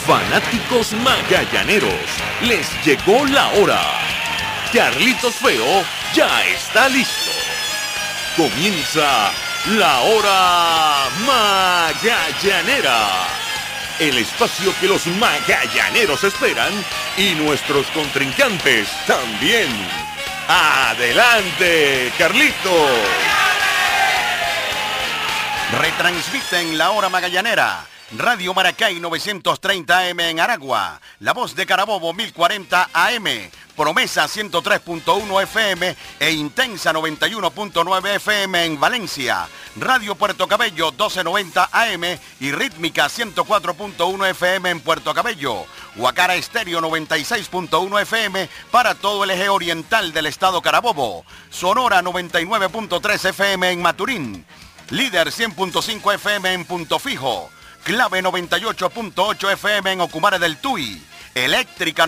Fanáticos magallaneros, les llegó la hora. Carlitos Feo ya está listo. Comienza la hora magallanera. El espacio que los magallaneros esperan y nuestros contrincantes también. ¡Adelante, Carlito! Retransmiten la hora magallanera. Radio Maracay 930 AM en Aragua. La Voz de Carabobo 1040 AM. Promesa 103.1 FM e Intensa 91.9 FM en Valencia. Radio Puerto Cabello 1290 AM y Rítmica 104.1 FM en Puerto Cabello. Guacara Estéreo 96.1 FM para todo el eje oriental del estado Carabobo. Sonora 99.3 FM en Maturín. Líder 100.5 FM en Punto Fijo. Clave 98.8 FM en Ocumare del Tuy. Eléctrica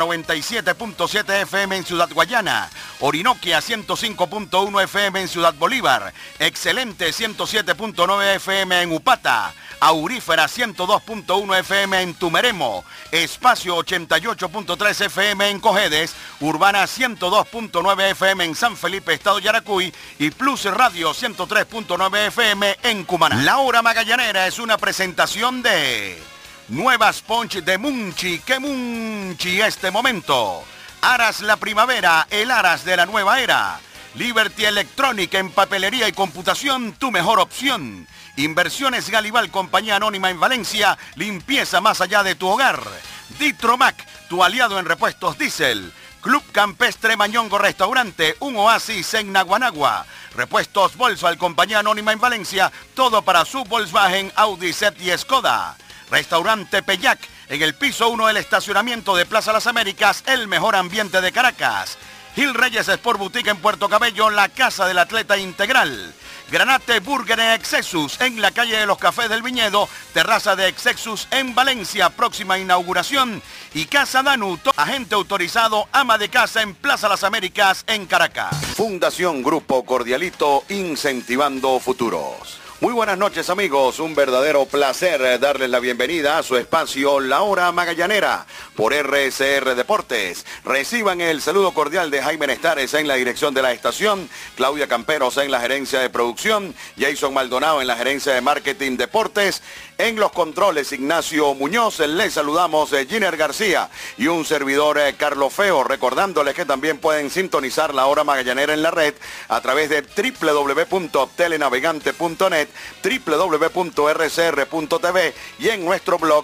97.7 FM en Ciudad Guayana. Orinoquia 105.1 FM en Ciudad Bolívar. Excelente 107.9 FM en Upata. Aurífera 102.1 FM en Tumeremo. Espacio 88.3 FM en Cojedes. Urbana 102.9 FM en San Felipe, Estado Yaracuy. Y Plus Radio 103.9 FM en Cumaná. La hora magallanera es una presentación de Nuevas Punch de Munchi. ¡Qué Munchi este momento! Aras la primavera, el Aras de la nueva era. Liberty Electronic en papelería y computación, tu mejor opción. Inversiones Galival, compañía anónima en Valencia, limpieza más allá de tu hogar. Ditromac, tu aliado en repuestos diésel. Club Campestre Mañongo Restaurante, un oasis en Naguanagua. Repuestos Volkswagen, compañía anónima en Valencia, todo para su Volkswagen, Audi, Seat y Skoda. Restaurante Peyac, en el piso 1 del estacionamiento de Plaza Las Américas, el mejor ambiente de Caracas. Gil Reyes Sport Boutique en Puerto Cabello, la casa del atleta integral. Granate Burger en Excelsus, en la calle de los Cafés del Viñedo, terraza de Excelsus en Valencia, próxima inauguración. Y Casa Danu, agente autorizado, ama de casa en Plaza Las Américas, en Caracas. Fundación Grupo Cordialito, incentivando futuros. Muy buenas noches, amigos, un verdadero placer darles la bienvenida a su espacio La Hora Magallanera por RCR Deportes. Reciban el saludo cordial de Jaime Nestares en la dirección de la estación, Claudia Camperos en la gerencia de producción, Jason Maldonado en la gerencia de marketing deportes, en los controles Ignacio Muñoz, les saludamos Giner García y un servidor Carlos Feo, recordándoles que también pueden sintonizar La Hora Magallanera en la red a través de www.telenavegante.net, www.rcr.tv y en nuestro blog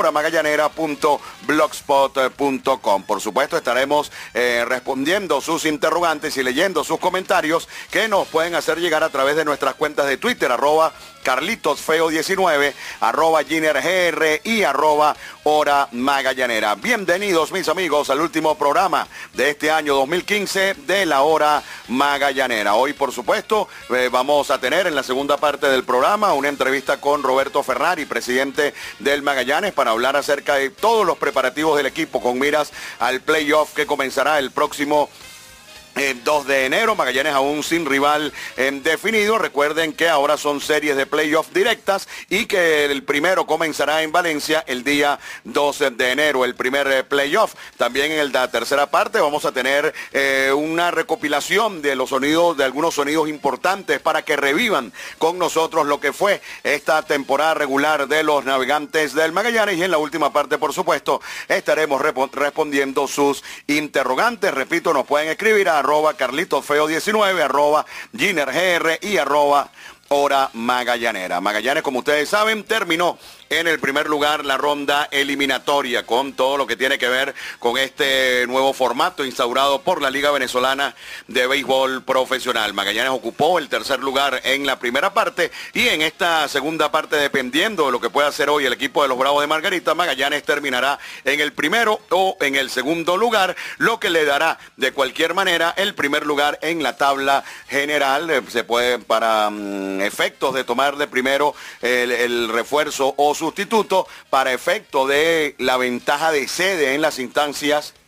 lahoramagallanera.blogspot.com. Por supuesto estaremos respondiendo sus interrogantes y leyendo sus comentarios que nos pueden hacer llegar a través de nuestras cuentas de Twitter, @CarlitosFeo19, @GinerGR y @Hora Magallanera. Bienvenidos, mis amigos, al último programa de este año 2015 de La Hora Magallanera. Hoy, por supuesto, vamos a tener en la segunda parte del programa una entrevista con Roberto Ferrari, presidente del Magallanes, para hablar acerca de todos los preparativos del equipo con miras al playoff que comenzará el próximo 2 de enero, Magallanes aún sin rival definido. Recuerden que ahora son series de playoff directas y que el primero comenzará en Valencia el día 12 de enero, el primer playoff. También en la tercera parte vamos a tener una recopilación de los sonidos, de algunos sonidos importantes para que revivan con nosotros lo que fue esta temporada regular de los Navegantes del Magallanes. Y en la última parte, por supuesto, estaremos respondiendo sus interrogantes. Repito, nos pueden escribir a @CarlitosFeo19, @GinerGR y @Hora Magallanera. Magallanes, como ustedes saben, terminó en el primer lugar la ronda eliminatoria con todo lo que tiene que ver con este nuevo formato instaurado por la Liga Venezolana de Béisbol Profesional. Magallanes ocupó el tercer lugar en la primera parte y en esta segunda parte, dependiendo de lo que pueda hacer hoy el equipo de los Bravos de Margarita, Magallanes terminará en el primero o en el segundo lugar, lo que le dará de cualquier manera el primer lugar en la tabla general. Se puede, para efectos de tomar de primero el refuerzo o sustituto, para efecto de la ventaja de sede en las instancias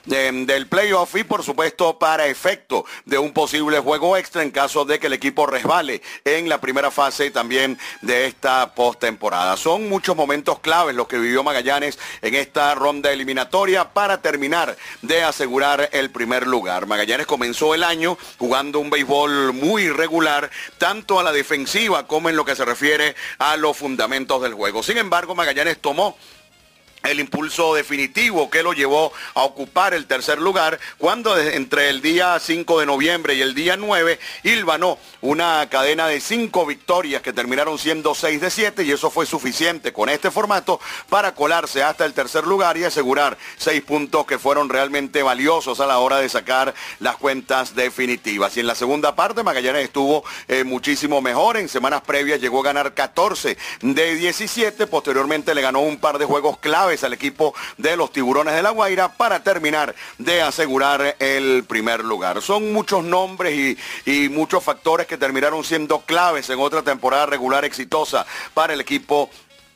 del playoff y por supuesto para efecto de un posible juego extra en caso de que el equipo resbale en la primera fase también de esta postemporada. Son muchos momentos claves los que vivió Magallanes en esta ronda eliminatoria para terminar de asegurar el primer lugar. Magallanes comenzó el año jugando un béisbol muy irregular, tanto a la defensiva como en lo que se refiere a los fundamentos del juego. Sin embargo, Magallanes tomó el impulso definitivo que lo llevó a ocupar el tercer lugar cuando entre el día 5 de noviembre y el día 9 hilvanó una cadena de 5 victorias que terminaron siendo 6 de 7 y eso fue suficiente con este formato para colarse hasta el tercer lugar y asegurar 6 puntos que fueron realmente valiosos a la hora de sacar las cuentas definitivas. Y en la segunda parte Magallanes estuvo muchísimo mejor. En semanas previas llegó a ganar 14 de 17, posteriormente le ganó un par de juegos clave al equipo de los Tiburones de La Guaira para terminar de asegurar el primer lugar. Son muchos nombres y muchos factores que terminaron siendo claves en otra temporada regular exitosa para el equipo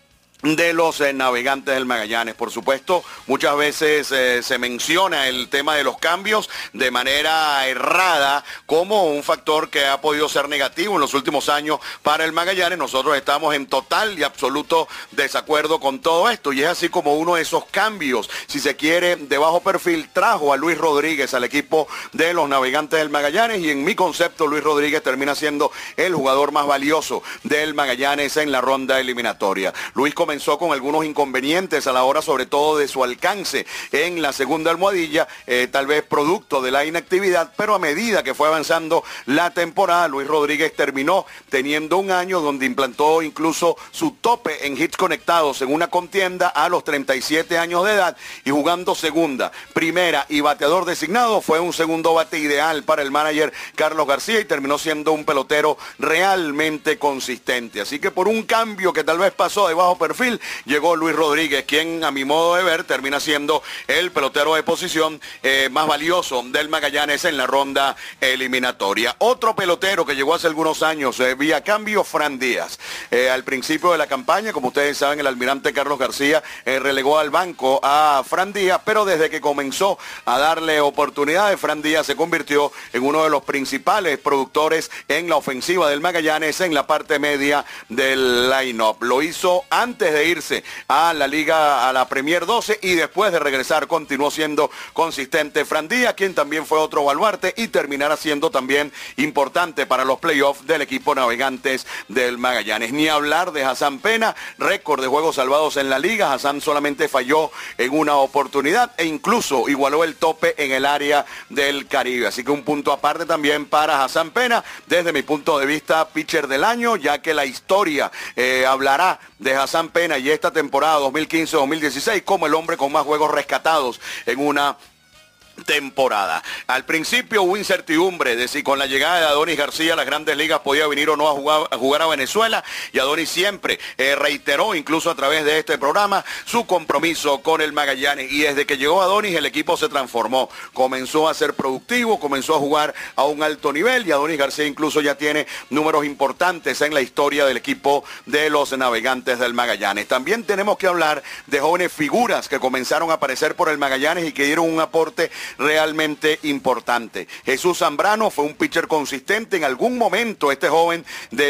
de los Navegantes del Magallanes. Por supuesto, muchas veces se menciona el tema de los cambios de manera errada como un factor que ha podido ser negativo en los últimos años para el Magallanes. Nosotros estamos en total y absoluto desacuerdo con todo esto y es así como uno de esos cambios, si se quiere, de bajo perfil, trajo a Luis Rodríguez al equipo de los Navegantes del Magallanes y en mi concepto Luis Rodríguez termina siendo el jugador más valioso del Magallanes en la ronda eliminatoria. Luis comenzó con algunos inconvenientes a la hora sobre todo de su alcance en la segunda almohadilla, tal vez producto de la inactividad, pero a medida que fue avanzando la temporada, Luis Rodríguez terminó teniendo un año donde implantó incluso su tope en hits conectados en una contienda a los 37 años de edad y jugando segunda, primera y bateador designado, fue un segundo bate ideal para el manager Carlos García y terminó siendo un pelotero realmente consistente. Así que por un cambio que tal vez pasó de bajo perfil, llegó Luis Rodríguez, quien a mi modo de ver termina siendo el pelotero de posición más valioso del Magallanes en la ronda eliminatoria. Otro pelotero que llegó hace algunos años vía cambio, Fran Díaz. Al principio de la campaña, como ustedes saben, el almirante Carlos García relegó al banco a Fran Díaz, pero desde que comenzó a darle oportunidades, Fran Díaz se convirtió en uno de los principales productores en la ofensiva del Magallanes en la parte media del line-up. Lo hizo antes de irse a la Liga, a la Premier 12 y después de regresar continuó siendo consistente Fran Díaz, quien también fue otro baluarte y terminará siendo también importante para los playoffs del equipo Navegantes del Magallanes. Ni hablar de Hassan Pena, récord de juegos salvados en la liga. Hassan solamente falló en una oportunidad e incluso igualó el tope en el área del Caribe. Así que un punto aparte también para Hassan Pena, desde mi punto de vista, pitcher del año, ya que la historia hablará de Hassan Pena y esta temporada 2015-2016 como el hombre con más juegos rescatados en una temporada. Al principio hubo incertidumbre de si con la llegada de Adonis García a las Grandes Ligas podía venir o no a jugar a Venezuela y Adonis siempre reiteró, incluso a través de este programa, su compromiso con el Magallanes y desde que llegó Adonis el equipo se transformó, comenzó a ser productivo, comenzó a jugar a un alto nivel y Adonis García incluso ya tiene números importantes en la historia del equipo de los Navegantes del Magallanes. También tenemos que hablar de jóvenes figuras que comenzaron a aparecer por el Magallanes y que dieron un aporte realmente importante. Jesús Zambrano fue un pitcher consistente. En algún momento este joven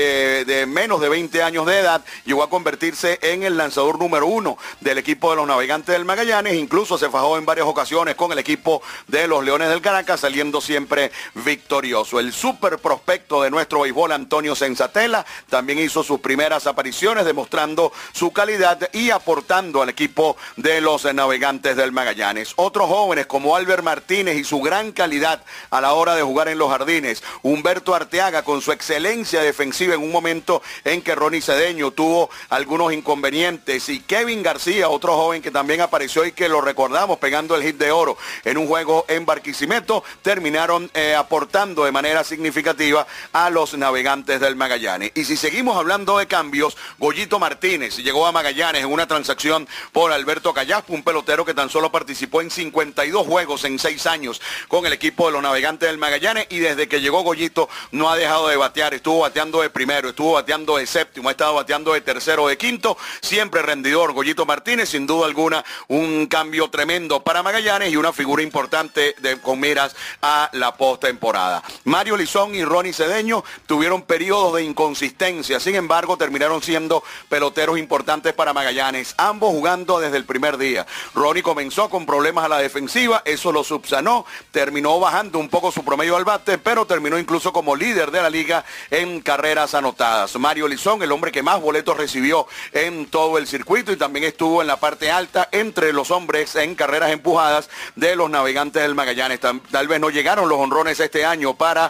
de menos de 20 años de edad llegó a convertirse en el lanzador número 1 del equipo de los Navegantes del Magallanes. Incluso se fajó en varias ocasiones con el equipo de los Leones del Caracas, saliendo siempre victorioso. El super prospecto de nuestro béisbol, Antonio Senzatela, también hizo sus primeras apariciones demostrando su calidad y aportando al equipo de los Navegantes del Magallanes. Otros jóvenes como Albert Martínez y su gran calidad a la hora de jugar en los jardines. Humberto Arteaga con su excelencia defensiva en un momento en que Ronnie Cedeño tuvo algunos inconvenientes. Y Kevin García, otro joven que también apareció y que lo recordamos pegando el hit de oro en un juego en Barquisimeto, terminaron aportando de manera significativa a los Navegantes del Magallanes. Y si seguimos hablando de cambios, Goyito Martínez llegó a Magallanes en una transacción por Alberto Callaspo, un pelotero que tan solo participó en 52 juegos en en 6 años con el equipo de los Navegantes del Magallanes, y desde que llegó Goyito no ha dejado de batear. Estuvo bateando de primero, estuvo bateando de séptimo, ha estado bateando de tercero, de quinto, siempre rendidor Goyito Martínez, sin duda alguna un cambio tremendo para Magallanes y una figura importante con miras a la postemporada. Mario Lizón y Ronnie Cedeño tuvieron periodos de inconsistencia, sin embargo terminaron siendo peloteros importantes para Magallanes, ambos jugando desde el primer día. Ronnie comenzó con problemas a la defensiva, eso lo subsanó, terminó bajando un poco su promedio al bate, pero terminó incluso como líder de la liga en carreras anotadas. Mario Lizón, el hombre que más boletos recibió en todo el circuito, y también estuvo en la parte alta entre los hombres en carreras empujadas de los Navegantes del Magallanes. Tal vez no llegaron los honrones este año para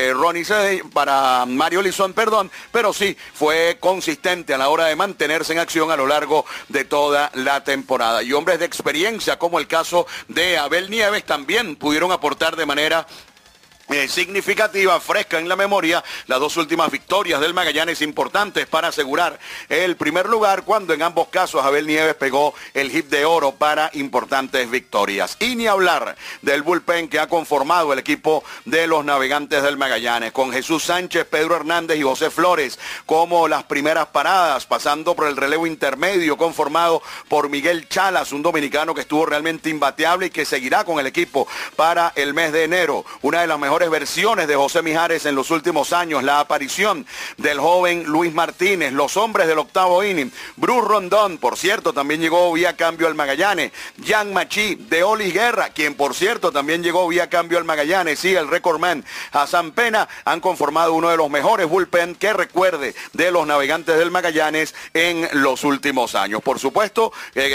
para Mario Lizón, pero sí fue consistente a la hora de mantenerse en acción a lo largo de toda la temporada. Y hombres de experiencia, como el caso de Abel Nieves, también pudieron aportar de manera significativa, fresca en la memoria, las dos últimas victorias del Magallanes importantes para asegurar el primer lugar, cuando en ambos casos Abel Nieves pegó el hit de oro para importantes victorias. Y ni hablar del bullpen que ha conformado el equipo de los Navegantes del Magallanes, con Jesús Sánchez, Pedro Hernández y José Flores como las primeras paradas, pasando por el relevo intermedio conformado por Miguel Chalas, un dominicano que estuvo realmente imbateable y que seguirá con el equipo para el mes de enero. Una de las mejores versiones de José Mijares en los últimos años, la aparición del joven Luis Martínez, los hombres del octavo inning. Bruce Rondón, por cierto, también llegó vía cambio al Magallanes. Jan Machi, de Oli Guerra, quien por cierto también llegó vía cambio al Magallanes, y el recordman Hassan Pena han conformado uno de los mejores bullpen que recuerde de los Navegantes del Magallanes en los últimos años. Por supuesto,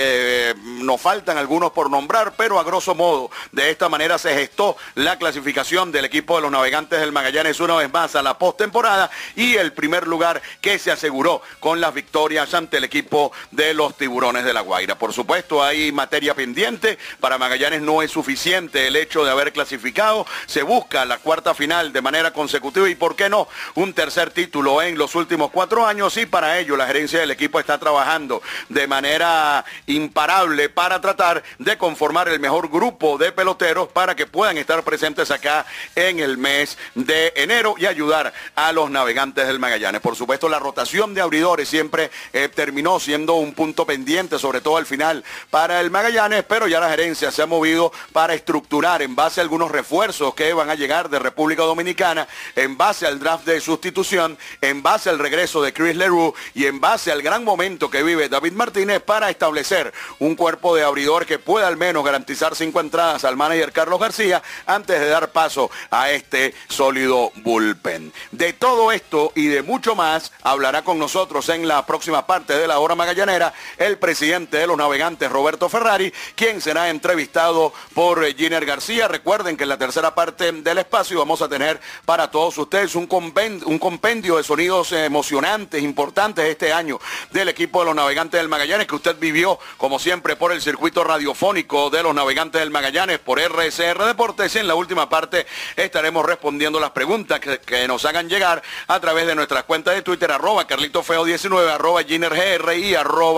nos faltan algunos por nombrar, pero a grosso modo de esta manera se gestó la clasificación del equipo de los Navegantes del Magallanes una vez más a la postemporada, y el primer lugar que se aseguró con las victorias ante el equipo de los Tiburones de La Guaira. Por supuesto, hay materia pendiente. Para Magallanes no es suficiente el hecho de haber clasificado. Se busca la cuarta final de manera consecutiva y, ¿por qué no?, un tercer título en los últimos 4 años, y para ello la gerencia del equipo está trabajando de manera imparable para tratar de conformar el mejor grupo de peloteros para que puedan estar presentes acá en el mes de enero y ayudar a los Navegantes del Magallanes. Por supuesto, la rotación de abridores siempre terminó siendo un punto pendiente, sobre todo al final para el Magallanes, pero ya la gerencia se ha movido para estructurar en base a algunos refuerzos que van a llegar de República Dominicana, en base al draft de sustitución, en base al regreso de Chris Leroux y en base al gran momento que vive David Martínez, para establecer un cuerpo de abridor que pueda al menos garantizar 5 entradas al manager Carlos García antes de dar paso a este sólido bullpen. De todo esto y de mucho más hablará con nosotros en la próxima parte de la hora magallanera el presidente de los Navegantes, Roberto Ferrari, quien será entrevistado por Giner García. Recuerden que en la tercera parte del espacio vamos a tener para todos ustedes un compendio de sonidos emocionantes, importantes este año del equipo de los Navegantes del Magallanes, que usted vivió como siempre por el circuito radiofónico de los Navegantes del Magallanes por RCR Deportes. Y en la última parte estaremos respondiendo las preguntas que nos hagan llegar a través de nuestras cuentas de Twitter, @CarlitoFeo19, @GinerGR y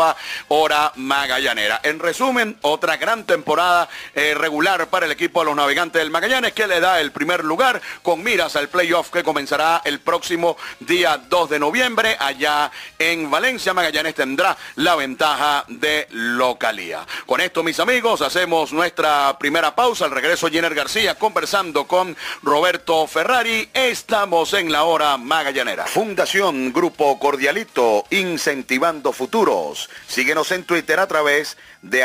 @Hora Magallanera. En resumen, otra gran temporada regular para el equipo de los Navegantes del Magallanes, que le da el primer lugar con miras al playoff que comenzará el próximo día 2 de noviembre allá en Valencia. Magallanes tendrá la ventaja de localía. Con esto, mis amigos, hacemos nuestra primera pausa. Al regreso, Giner García conversando con Roberto Ferrari. Estamos en la hora magallanera. Fundación Grupo Cordialito, incentivando futuros. Síguenos en Twitter a través de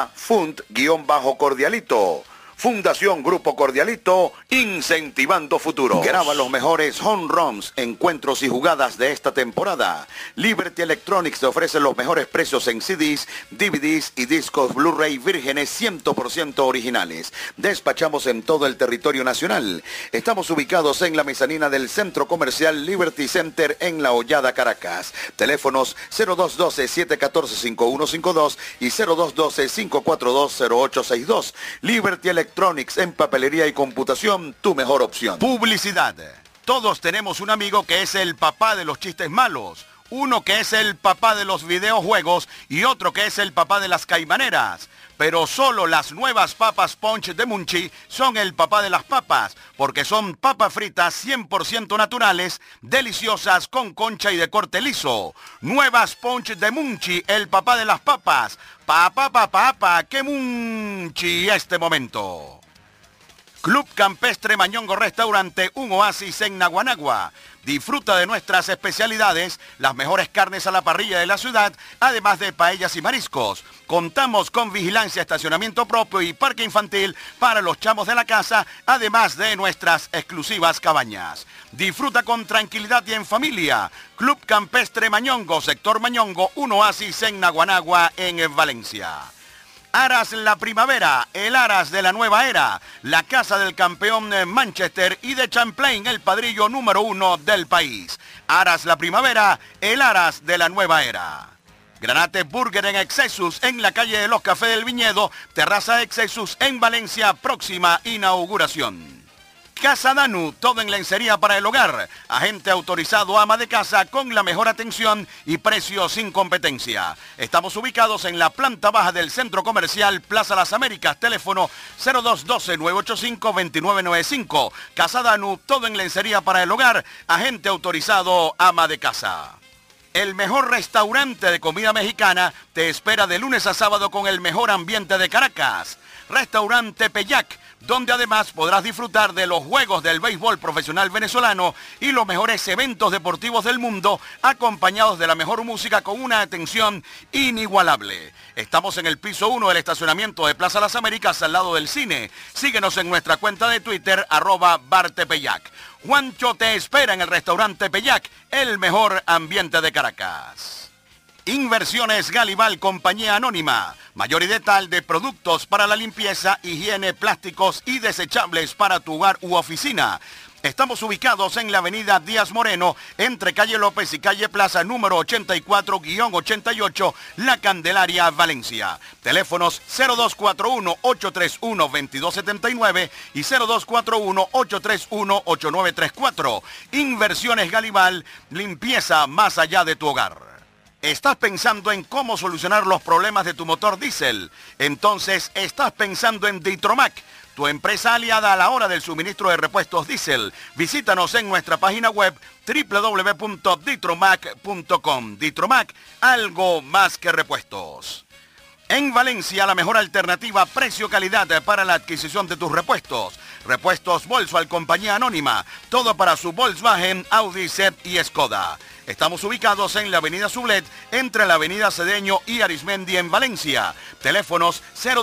@fund_cordialito. Fundación Grupo Cordialito, incentivando futuro. Graba los mejores home runs, encuentros y jugadas de esta temporada. Liberty Electronics te ofrece los mejores precios en CDs, DVDs y discos Blu-ray vírgenes 100% originales. Despachamos en todo el territorio nacional. Estamos ubicados en la mezanina del Centro Comercial Liberty Center en La Hollada, Caracas. Teléfonos 0212-714-5152 y 0212-542-0862. Liberty Electronics, en papelería y computación, tu mejor opción. Publicidad. Todos tenemos un amigo que es el papá de los chistes malos. uno que es el papá de los videojuegos y otro que es el papá de las caimaneras. Pero solo las nuevas papas Punch de Munchi son el papá de las papas, porque son papas fritas 100% naturales, deliciosas con concha y de corte liso. Nuevas Punch de Munchi, el papá de las papas. Papá, que Munchi este momento. Club Campestre Mañongo Restaurante, un oasis en Naguanagua. Disfruta de nuestras especialidades, las mejores carnes a la parrilla de la ciudad, además de paellas y mariscos. Contamos con vigilancia, estacionamiento propio y parque infantil para los chamos de la casa, además de nuestras exclusivas cabañas. Disfruta con tranquilidad y en familia. Club Campestre Mañongo, sector Mañongo, un oasis en Naguanagua, en Valencia. Aras La Primavera, el Aras de la nueva era, la casa del campeón Manchester y de Champlain, el padrillo número 1 del país. Aras La Primavera, el Aras de la nueva era. Granate Burger en Excesus, en la calle de los Cafés del Viñedo, terraza Excesus en Valencia, próxima inauguración. Casa Danu, todo en lencería para el hogar. Agente autorizado, ama de casa, con la mejor atención y precios sin competencia. Estamos ubicados en la planta baja del Centro Comercial Plaza Las Américas. Teléfono 0212-985-2995. Casa Danu, todo en lencería para el hogar. Agente autorizado, ama de casa. El mejor restaurante de comida mexicana te espera de lunes a sábado con el mejor ambiente de Caracas. Restaurante Peyac, donde además podrás disfrutar de los juegos del béisbol profesional venezolano y los mejores eventos deportivos del mundo, acompañados de la mejor música con una atención inigualable. Estamos en el piso 1 del estacionamiento de Plaza Las Américas, al lado del cine. Síguenos en nuestra cuenta de Twitter, @bartepeyac. Juancho te espera en el restaurante Peyac, el mejor ambiente de Caracas. Inversiones Galival, compañía anónima. Mayoridad de productos para la limpieza, higiene, plásticos y desechables para tu hogar u oficina. Estamos ubicados en la avenida Díaz Moreno, entre calle López y calle Plaza, número 84-88, La Candelaria, Valencia. Teléfonos 0241-831-2279 y 0241-831-8934. Inversiones Galival, limpieza más allá de tu hogar. ¿Estás pensando en cómo solucionar los problemas de tu motor diésel? Entonces, estás pensando en Ditromac, tu empresa aliada a la hora del suministro de repuestos diésel. Visítanos en nuestra página web www.ditromac.com. Ditromac, algo más que repuestos. En Valencia, la mejor alternativa precio-calidad para la adquisición de tus repuestos. Repuestos Volkswagen, compañía anónima. Todo para su Volkswagen, Audi, Seat y Skoda. Estamos ubicados en la avenida Sublet, entre la avenida Cedeño y Arismendi en Valencia. Teléfonos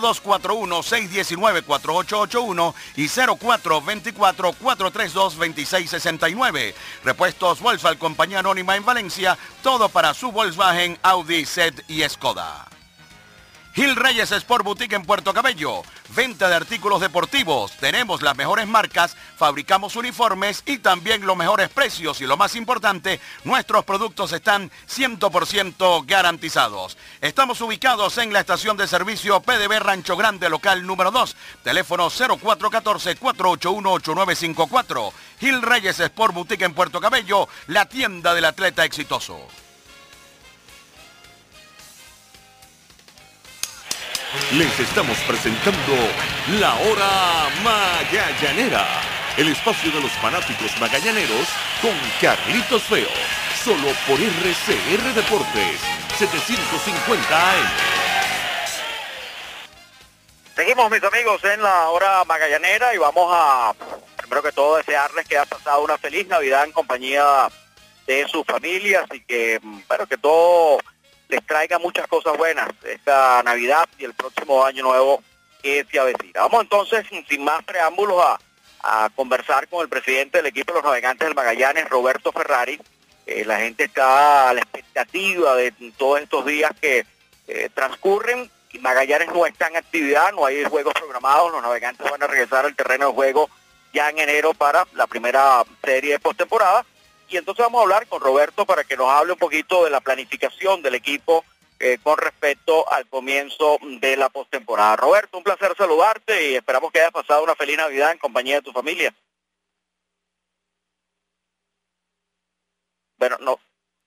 0241-619-4881 y 0424-432-2669. Repuestos Volkswagen, compañía anónima en Valencia. Todo para su Volkswagen, Audi, Seat y Skoda. Gil Reyes Sport Boutique en Puerto Cabello. Venta de artículos deportivos. Tenemos las mejores marcas, fabricamos uniformes y también los mejores precios. Y lo más importante, nuestros productos están 100% garantizados. Estamos ubicados en la estación de servicio PDB Rancho Grande, local número 2. Teléfono 0414-481-8954. Gil Reyes Sport Boutique en Puerto Cabello, la tienda del atleta exitoso. Les estamos presentando La Hora Magallanera, el espacio de los fanáticos magallaneros con Carlitos Feo, solo por RCR Deportes, 750 AM. Seguimos, mis amigos, en La Hora Magallanera y vamos a, primero que todo, desearles que hayan pasado una feliz Navidad en compañía de sus familias y que, bueno, que todo les traiga muchas cosas buenas esta Navidad y el próximo año nuevo que se avecina. Vamos entonces, sin más preámbulos, a conversar con el presidente del equipo de los Navegantes del Magallanes, Roberto Ferrari. La gente está a la expectativa de todos estos días que transcurren. Magallanes no está en actividad, no hay juegos programados. Los Navegantes van a regresar al terreno de juego ya en enero para la primera serie de postemporada. Y entonces vamos a hablar con Roberto para que nos hable un poquito de la planificación del equipo con respecto al comienzo de la postemporada. Roberto, un placer saludarte y esperamos que hayas pasado una feliz Navidad en compañía de tu familia. Bueno,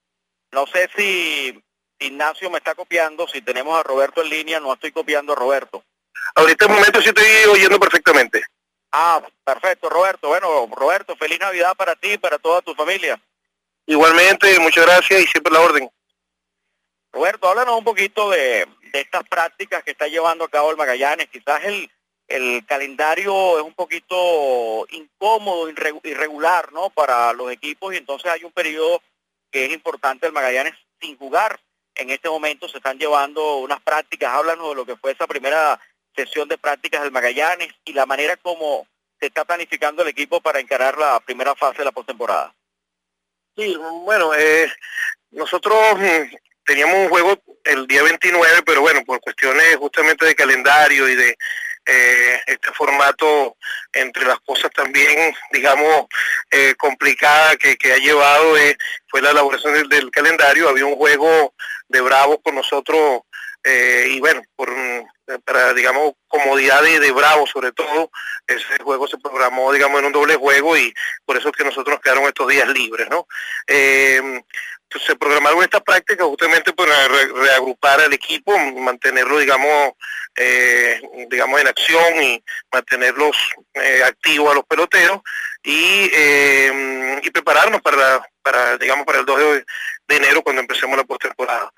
No sé si Ignacio me está copiando, si tenemos a Roberto en línea, no estoy copiando a Roberto. Ahorita en momento sí estoy oyendo perfectamente. Ah, perfecto, Roberto. Bueno, Roberto, feliz Navidad para ti y para toda tu familia. Igualmente, muchas gracias y siempre la orden. Roberto, háblanos un poquito de estas prácticas que está llevando a cabo el Magallanes. Quizás el calendario es un poquito incómodo, irregular, ¿no? Para los equipos, y entonces hay un periodo que es importante el Magallanes sin jugar. En este momento se están llevando unas prácticas. Háblanos de lo que fue esa primera sesión de prácticas del Magallanes y la manera como se está planificando el equipo para encarar la primera fase de la postemporada. Sí, bueno, nosotros teníamos un juego el día 29, pero bueno, por cuestiones justamente de calendario y de este formato, entre las cosas también, digamos, complicada que ha llevado fue la elaboración del calendario. Había un juego de Bravos con nosotros y bueno, para, digamos, comodidad de Bravos sobre todo, ese juego se programó, digamos, en un doble juego y por eso es que nosotros nos quedaron estos días libres, ¿no? Se programaron estas prácticas justamente para reagrupar al equipo, mantenerlo, digamos, en acción y mantenerlos activos a los peloteros y prepararnos para el 2 de enero cuando empecemos la postemporada.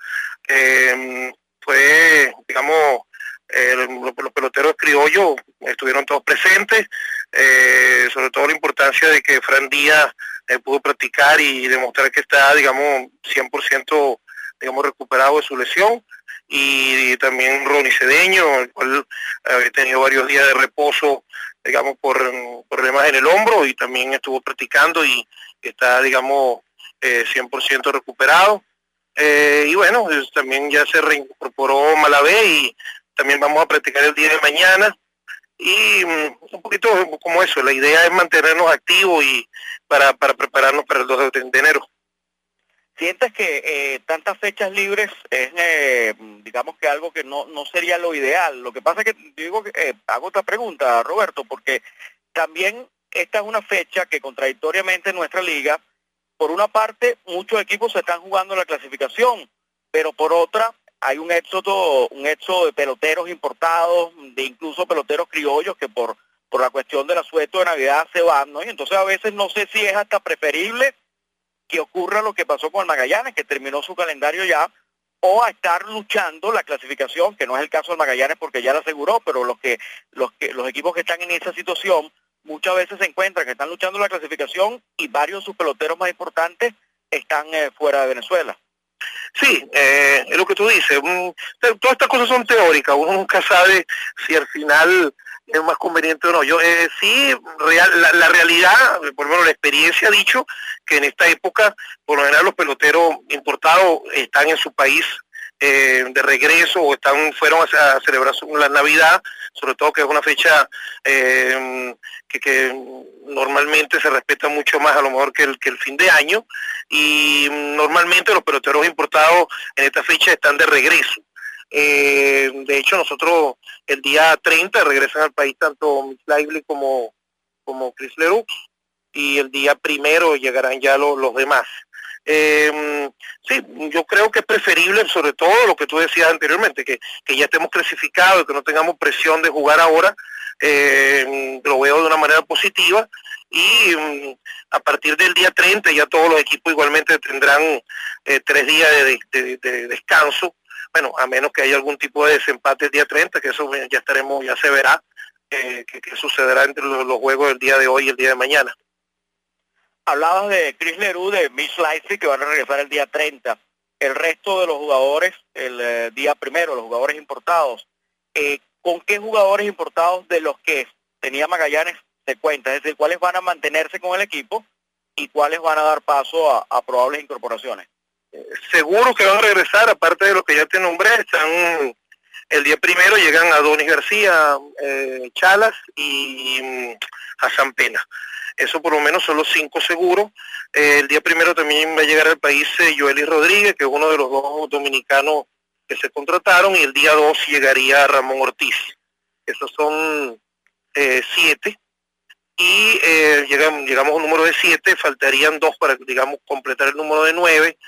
Fue, digamos, los peloteros criollos estuvieron todos presentes, sobre todo la importancia de que Fran Díaz pudo practicar y demostrar que está, digamos, 100%, digamos, recuperado de su lesión, y también Ronnie Cedeño, el cual había tenido varios días de reposo, digamos, por problemas en el hombro, y también estuvo practicando y está, digamos, 100% recuperado. Y bueno, también ya se reincorporó Malavé y también vamos a practicar el día de mañana. Y un poquito como eso, la idea es mantenernos activos y para prepararnos para el 2 de enero. ¿Sientes que tantas fechas libres es, digamos, que algo que no sería lo ideal? Lo que pasa es que digo que hago otra pregunta, Roberto, porque también esta es una fecha que contradictoriamente en nuestra liga, por una parte, muchos equipos se están jugando la clasificación, pero por otra, hay un éxodo de peloteros importados, de incluso peloteros criollos que por la cuestión del asueto de Navidad se van, ¿no? Y entonces a veces no sé si es hasta preferible que ocurra lo que pasó con el Magallanes, que terminó su calendario ya, o a estar luchando la clasificación, que no es el caso del Magallanes porque ya la aseguró, pero los equipos que están en esa situación muchas veces se encuentran que están luchando la clasificación y varios de sus peloteros más importantes están fuera de Venezuela. Sí, es lo que tú dices. Todas estas cosas son teóricas. Uno nunca sabe si al final es más conveniente o no. Sí, la realidad, por lo menos la experiencia ha dicho que en esta época, por lo general, los peloteros importados están en su país de regreso o fueron a celebrar la Navidad, sobre todo que es una fecha que normalmente se respeta mucho más a lo mejor que el fin de año, y normalmente los peloteros importados en esta fecha están de regreso. De hecho, nosotros el día 30 regresan al país tanto Mitch Lively como Chris Leroux, y el día 1 llegarán ya los demás. Sí, yo creo que es preferible, sobre todo lo que tú decías anteriormente, que ya estemos clasificados, que no tengamos presión de jugar ahora. Lo veo de una manera positiva, y a partir del día 30 ya todos los equipos igualmente tendrán 3 días de descanso, bueno, a menos que haya algún tipo de desempate el día 30, que eso ya se verá qué sucederá entre los juegos del día de hoy y el día de mañana. Hablabas de Chris Leroux, de Mitch Lively, que van a regresar el día 30. El resto de los jugadores, el día 1, los jugadores importados. ¿Con qué jugadores importados de los que tenía Magallanes se cuenta? Es decir, ¿cuáles van a mantenerse con el equipo y cuáles van a dar paso a probables incorporaciones? Seguro que van a regresar, aparte de lo que ya te nombré. Están el día 1 llegan Adonis García, Chalas y Hassan Pena. Eso por lo menos son los 5 seguros. El día 1 también va a llegar al país Joely Rodríguez, que es uno de los 2 dominicanos que se contrataron, y el día 2 llegaría Ramón Ortiz. Esos son 7. Y llegamos a un número de 7, faltarían 2 para, digamos, completar el número de 9.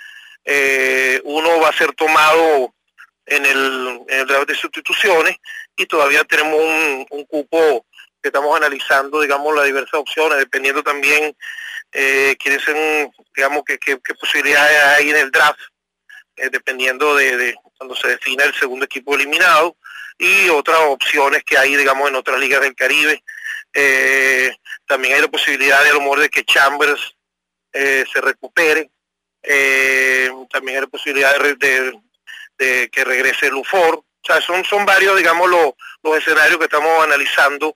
uno va a ser tomado en el draft de sustituciones y todavía tenemos un cupo que estamos analizando, digamos, las diversas opciones, dependiendo también quiénes son, digamos, qué posibilidades hay en el draft, dependiendo de cuando se defina el segundo equipo eliminado, y otras opciones que hay, digamos, en otras ligas del Caribe. También hay la posibilidad de a lo mejor de que Chambers se recupere. También hay la posibilidad de que regrese Lufor. O sea, son varios, digamos, los escenarios que estamos analizando,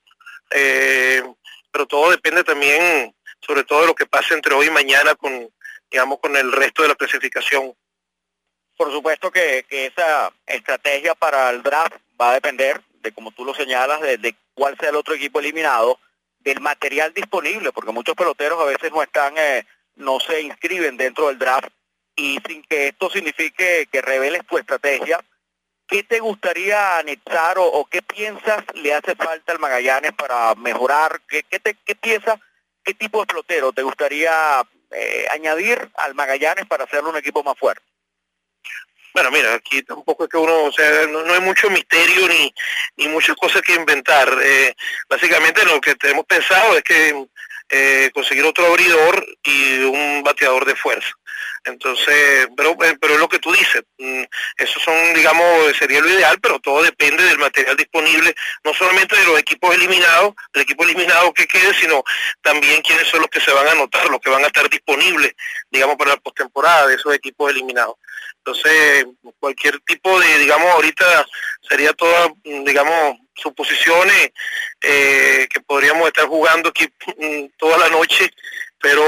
pero todo depende también, sobre todo, de lo que pase entre hoy y mañana con el resto de la clasificación. Por supuesto que esa estrategia para el draft va a depender de, como tú lo señalas, de cuál sea el otro equipo eliminado, del material disponible, porque muchos peloteros a veces no se inscriben dentro del draft, y sin que esto signifique que reveles tu estrategia, ¿qué te gustaría anexar o qué piensas le hace falta al Magallanes para mejorar? ¿Qué piensas, qué tipo de pelotero te gustaría añadir al Magallanes para hacerlo un equipo más fuerte? Bueno, mira, aquí tampoco es que uno, o sea, no hay mucho misterio ni muchas cosas que inventar. Básicamente lo que tenemos pensado es que conseguir otro abridor y un bateador de fuerza. Entonces, pero es lo que tú dices, eso sería lo ideal, pero todo depende del material disponible, no solamente de los equipos eliminados, del equipo eliminado que quede, sino también quiénes son los que se van a anotar, los que van a estar disponibles, digamos, para la postemporada de esos equipos eliminados. Entonces, cualquier tipo de, digamos, ahorita sería toda, digamos, suposiciones que podríamos estar jugando aquí toda la noche, pero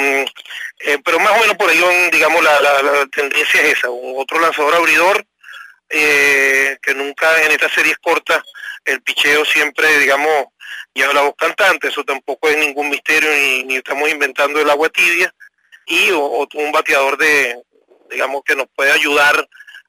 más o menos por ahí, digamos, la tendencia es esa, otro lanzador abridor, que nunca en estas series cortas el picheo siempre, digamos, lleva la voz cantante, eso tampoco es ningún misterio, ni estamos inventando el agua tibia, y un bateador digamos, que nos puede ayudar,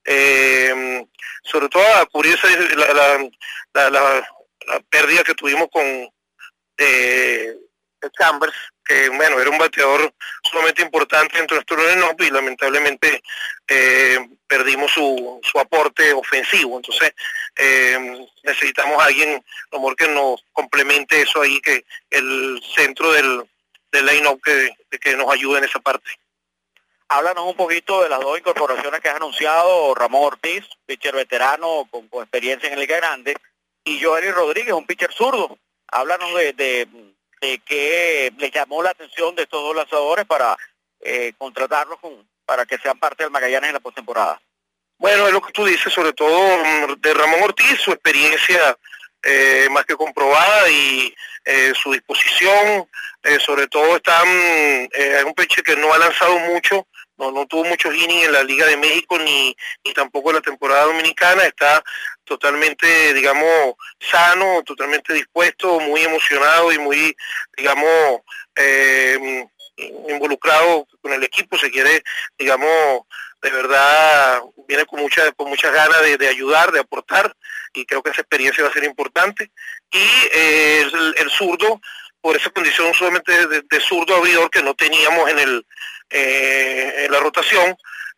sobre todo a cubrir la pérdida que tuvimos con Chambers, que bueno, era un bateador sumamente importante dentro de nuestro line-up y lamentablemente perdimos su aporte ofensivo. Entonces necesitamos a alguien, a lo mejor, que nos complemente eso ahí, que el centro del line-up que nos ayude en esa parte. Háblanos un poquito de las dos incorporaciones que has anunciado: Ramón Ortiz, pitcher veterano con experiencia en Liga Grande, y Joely Rodríguez, un pitcher zurdo. Háblanos de qué les llamó la atención de estos dos lanzadores para contratarlos para que sean parte del Magallanes en la postemporada. Bueno, es lo que tú dices, sobre todo de Ramón Ortiz, su experiencia más que comprobada, y su disposición, sobre todo es un pitcher que no ha lanzado mucho, no tuvo muchos innings en la Liga de México ni tampoco en la temporada dominicana. Está totalmente, digamos, sano, totalmente dispuesto, muy emocionado y muy, digamos, involucrado con el equipo. Se quiere, digamos, de verdad, viene con muchas ganas de ayudar, de aportar, y creo que esa experiencia va a ser importante. Y el zurdo, por esa condición solamente de zurdo abridor que no teníamos en la rotación,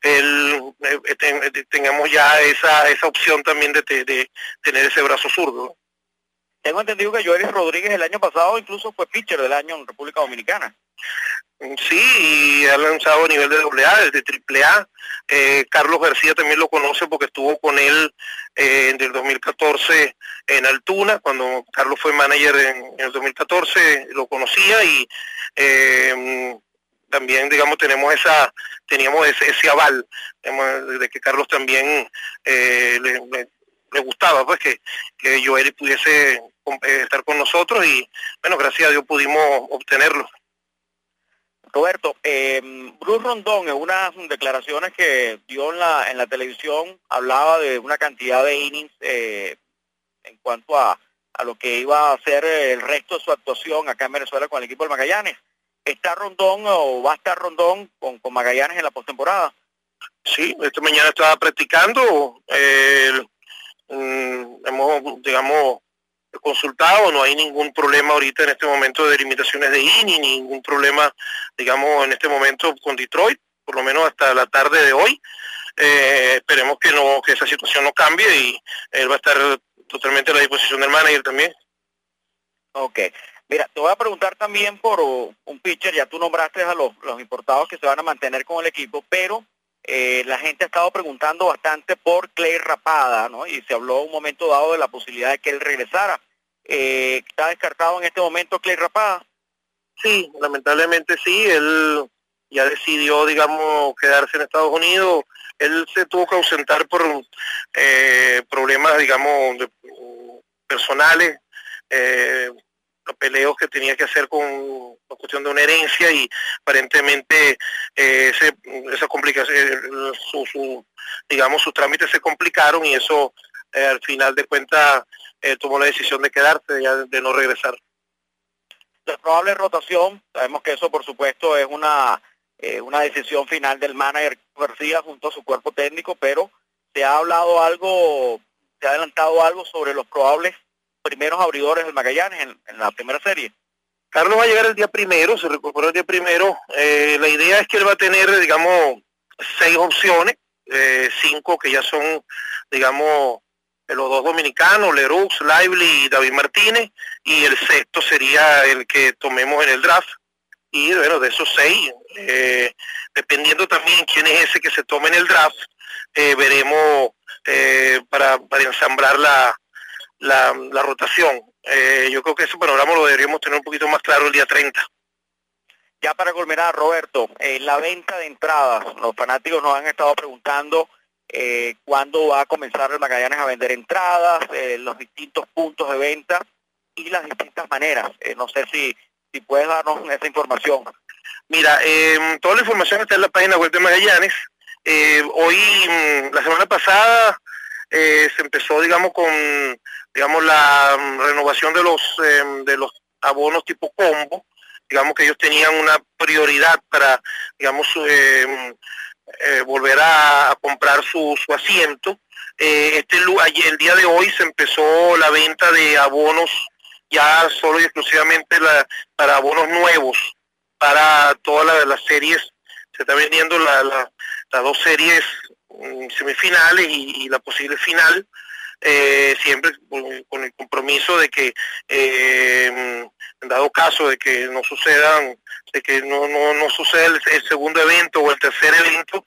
tengamos ya esa opción también de tener ese brazo zurdo. Tengo entendido que Joely Rodríguez el año pasado incluso fue pitcher del año en República Dominicana. Sí, y ha lanzado a nivel de AA, desde AAA. Carlos García también lo conoce porque estuvo con él en el 2014 en Altuna. Cuando Carlos fue manager en el 2014, lo conocía, y también, digamos, teníamos ese aval, digamos, de que Carlos también le gustaba, pues, que Joely pudiese estar con nosotros, y bueno, gracias a Dios pudimos obtenerlo. Roberto, Bruce Rondón, en unas declaraciones que dio en la televisión, hablaba de una cantidad de innings en cuanto a lo que iba a ser el resto de su actuación acá en Venezuela con el equipo del Magallanes. ¿Está Rondón o va a estar Rondón con Magallanes en la postemporada? Sí, esta mañana estaba practicando, hemos, digamos, consultado, no hay ningún problema ahorita en este momento de limitaciones de inning, ningún problema, digamos, en este momento con Detroit. por lo menos hasta la tarde de hoy. Esperemos que esa situación no cambie y él va a estar totalmente a la disposición del manager también. Ok. Mira, te voy a preguntar también por un pitcher, ya tú nombraste a los importados que se van a mantener con el equipo, pero la gente ha estado preguntando bastante por Clay Rapada, ¿no? Y se habló un momento dado de la posibilidad de que él regresara. ¿Está descartado en este momento Clay Rapada? Sí, lamentablemente sí, él ya decidió, digamos, quedarse en Estados Unidos. Él se tuvo que ausentar por problemas, digamos, personales, los peleos que tenía que hacer con la cuestión de una herencia y aparentemente esa complicación, digamos, sus trámites se complicaron y eso al final de cuentas tomó la decisión de quedarse, de no regresar. La probable rotación, sabemos que eso por supuesto es una decisión final del manager García junto a su cuerpo técnico, pero se ha hablado algo, se ha adelantado algo sobre los probables primeros abridores del Magallanes en la primera serie. Carlos va a llegar el día primero, se recuperó el día primero. La idea es que él va a tener, digamos, 6 opciones, 5 que ya son, digamos, los 2 dominicanos, Leroux, Lively y David Martínez, y el sexto sería el que tomemos en el draft. Y bueno, de esos 6, dependiendo también quién es ese que se tome en el draft, veremos para ensamblar la rotación. Yo creo que ese panorama lo deberíamos tener un poquito más claro el día 30. Ya para culminar, Roberto, la venta de entradas, los fanáticos nos han estado preguntando cuándo va a comenzar el Magallanes a vender entradas, los distintos puntos de venta y las distintas maneras. No sé si puedes darnos esa información. Mira, toda la información está en la página web de Magallanes. Hoy, la semana pasada, se empezó, digamos, con la renovación de los abonos tipo combo. Digamos que ellos tenían una prioridad para, digamos, volver a comprar su asiento. El día de hoy se empezó la venta de abonos ya solo y exclusivamente para abonos nuevos, para todas las series. Se está vendiendo las 2 series semifinales y la posible final, siempre con el compromiso de que en dado caso de que no sucedan, de que no suceda el segundo evento o el tercer evento,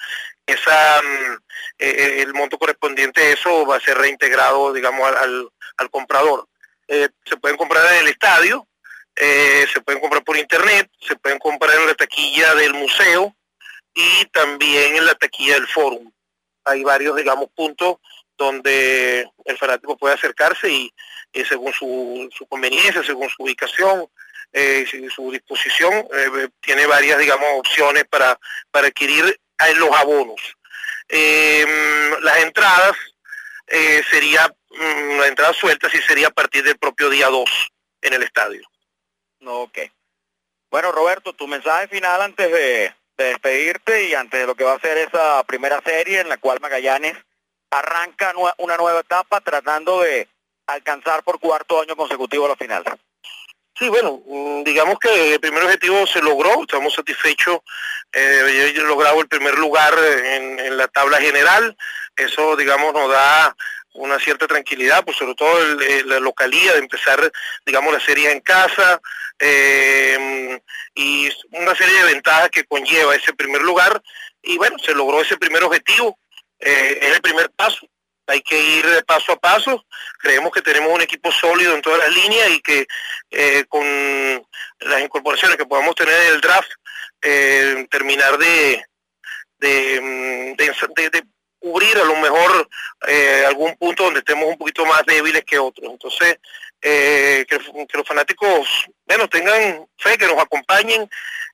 el monto correspondiente a eso va a ser reintegrado, digamos, al comprador. Se pueden comprar en el estadio, se pueden comprar por internet, se pueden comprar en la taquilla del museo y también en la taquilla del fórum. Hay varios, digamos, puntos donde el fanático puede acercarse y según su conveniencia, según su ubicación, su disposición, tiene varias, digamos, opciones para adquirir los abonos. Las entradas la entrada suelta sí sería a partir del propio día 2 en el estadio. Ok. Bueno, Roberto, tu mensaje final antes de despedirte y antes de lo que va a ser esa primera serie en la cual Magallanes arranca una nueva etapa tratando de alcanzar por 4º año consecutivo la final. Sí, bueno, digamos que el primer objetivo se logró, estamos satisfechos, he logrado el primer lugar en la tabla general, eso, digamos, nos da una cierta tranquilidad, pues sobre todo la localía de empezar, digamos, la serie en casa, y una serie de ventajas que conlleva ese primer lugar, y bueno, se logró ese primer objetivo, es el primer paso. Hay que ir de paso a paso. Creemos que tenemos un equipo sólido en todas las líneas y que con las incorporaciones que podamos tener en el draft, terminar de cubrir a lo mejor algún punto donde estemos un poquito más débiles que otros. Entonces, que los fanáticos, bueno, tengan fe, que nos acompañen.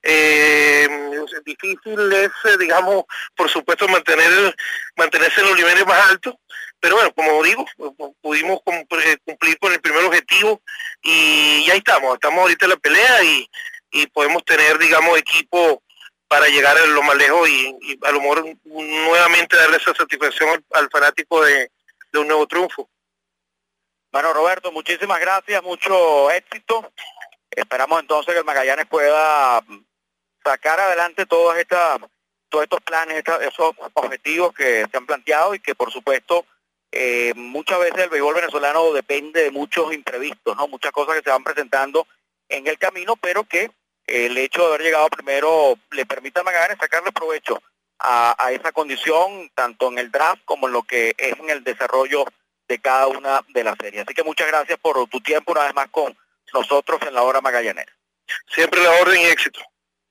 Difícil es, digamos, por supuesto, mantenerse en los niveles más altos, pero bueno, como digo, pudimos cumplir con el primer objetivo y ya estamos ahorita en la pelea y podemos tener, digamos, equipo para llegar a lo más lejos y a lo mejor nuevamente darle esa satisfacción al fanático de un nuevo triunfo. Bueno, Roberto, muchísimas gracias, mucho éxito. Esperamos entonces que el Magallanes pueda sacar adelante todas estas todos estos planes, esos objetivos que se han planteado y que por supuesto muchas veces el béisbol venezolano depende de muchos imprevistos, ¿no? Muchas cosas que se van presentando en el camino, pero que el hecho de haber llegado primero le permite a Magallanes sacarle provecho a esa condición, tanto en el draft como en lo que es en el desarrollo de cada una de las series. Así que muchas gracias por tu tiempo una vez más con nosotros en la hora magallanera. Siempre la orden y éxito.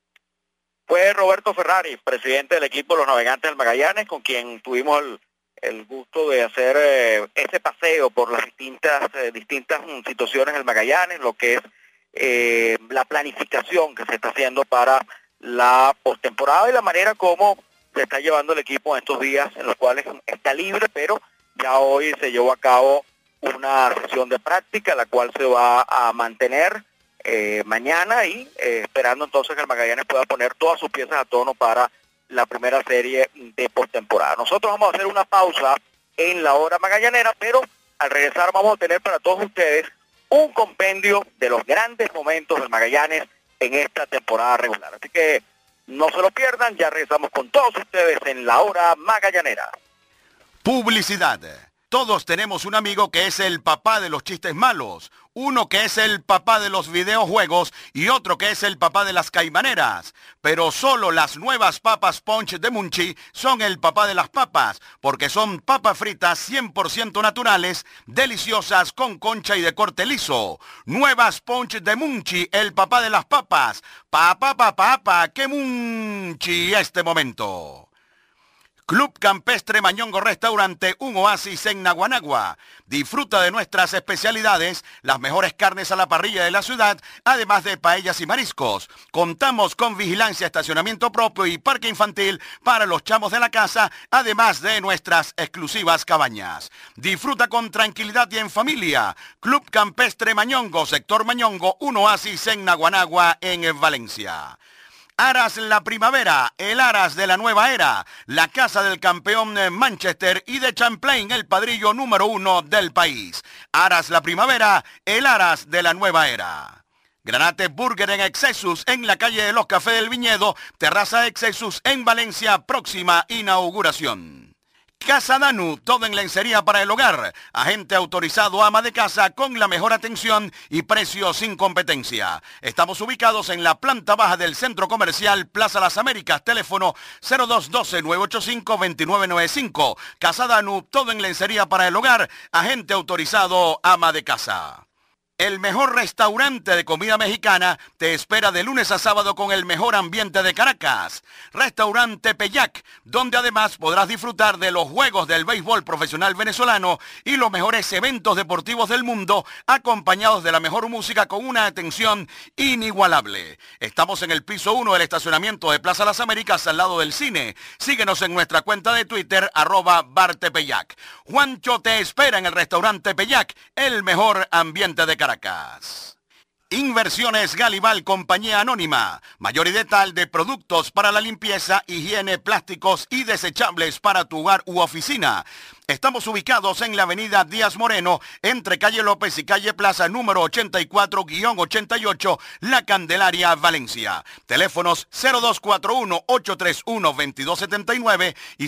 Fue Roberto Ferrari, presidente del equipo de los Navegantes del Magallanes, con quien tuvimos el gusto de hacer ese paseo por las distintas situaciones del Magallanes, lo que es la planificación que se está haciendo para la postemporada y la manera como se está llevando el equipo en estos días en los cuales está libre, pero ya hoy se llevó a cabo una sesión de práctica, la cual se va a mantener mañana y esperando entonces que el Magallanes pueda poner todas sus piezas a tono para la primera serie de postemporada. Nosotros vamos a hacer una pausa en la hora magallanera, pero al regresar vamos a tener para todos ustedes un compendio de los grandes momentos del Magallanes en esta temporada regular. Así que no se lo pierdan, ya regresamos con todos ustedes en la hora magallanera. Publicidad. Todos tenemos un amigo que es el papá de los chistes malos, uno que es el papá de los videojuegos y otro que es el papá de las caimaneras. Pero solo las nuevas papas Punch de Munchi son el papá de las papas, porque son papas fritas 100% naturales, deliciosas con concha y de corte liso. Nuevas Punch de Munchi, el papá de las papas. Que Munchi este momento. Club Campestre Mañongo Restaurante, un oasis en Naguanagua. Disfruta de nuestras especialidades, las mejores carnes a la parrilla de la ciudad, además de paellas y mariscos. Contamos con vigilancia, estacionamiento propio y parque infantil para los chamos de la casa, además de nuestras exclusivas cabañas. Disfruta con tranquilidad y en familia. Club Campestre Mañongo, sector Mañongo, un oasis en Naguanagua, en Valencia. Aras la Primavera, el Aras de la nueva era, la casa del campeón Manchester y de Champlain, el padrillo número 1 del país. Aras la Primavera, el Aras de la nueva era. Granate Burger en Excesus, en la calle de los Cafés del Viñedo, terraza Excesus en Valencia, próxima inauguración. Casa Danu, todo en lencería para el hogar. Agente autorizado ama de casa con la mejor atención y precios sin competencia. Estamos ubicados en la planta baja del Centro Comercial Plaza Las Américas. Teléfono 0212-985-2995. Casa Danu, todo en lencería para el hogar. Agente autorizado ama de casa. El mejor restaurante de comida mexicana te espera de lunes a sábado con el mejor ambiente de Caracas. Restaurante Peyac, donde además podrás disfrutar de los juegos del béisbol profesional venezolano y los mejores eventos deportivos del mundo, acompañados de la mejor música con una atención inigualable. Estamos en el piso 1 del estacionamiento de Plaza Las Américas, al lado del cine. Síguenos en nuestra cuenta de Twitter, @bartepeyac. Juancho te espera en el restaurante Peyac, el mejor ambiente de Caracas. Inversiones Galibal, compañía anónima, mayoría de productos para la limpieza, higiene, plásticos y desechables para tu hogar u oficina. Estamos ubicados en la avenida Díaz Moreno, entre calle López y calle Plaza, número 84-88, La Candelaria, Valencia. Teléfonos 0241-831-2279 y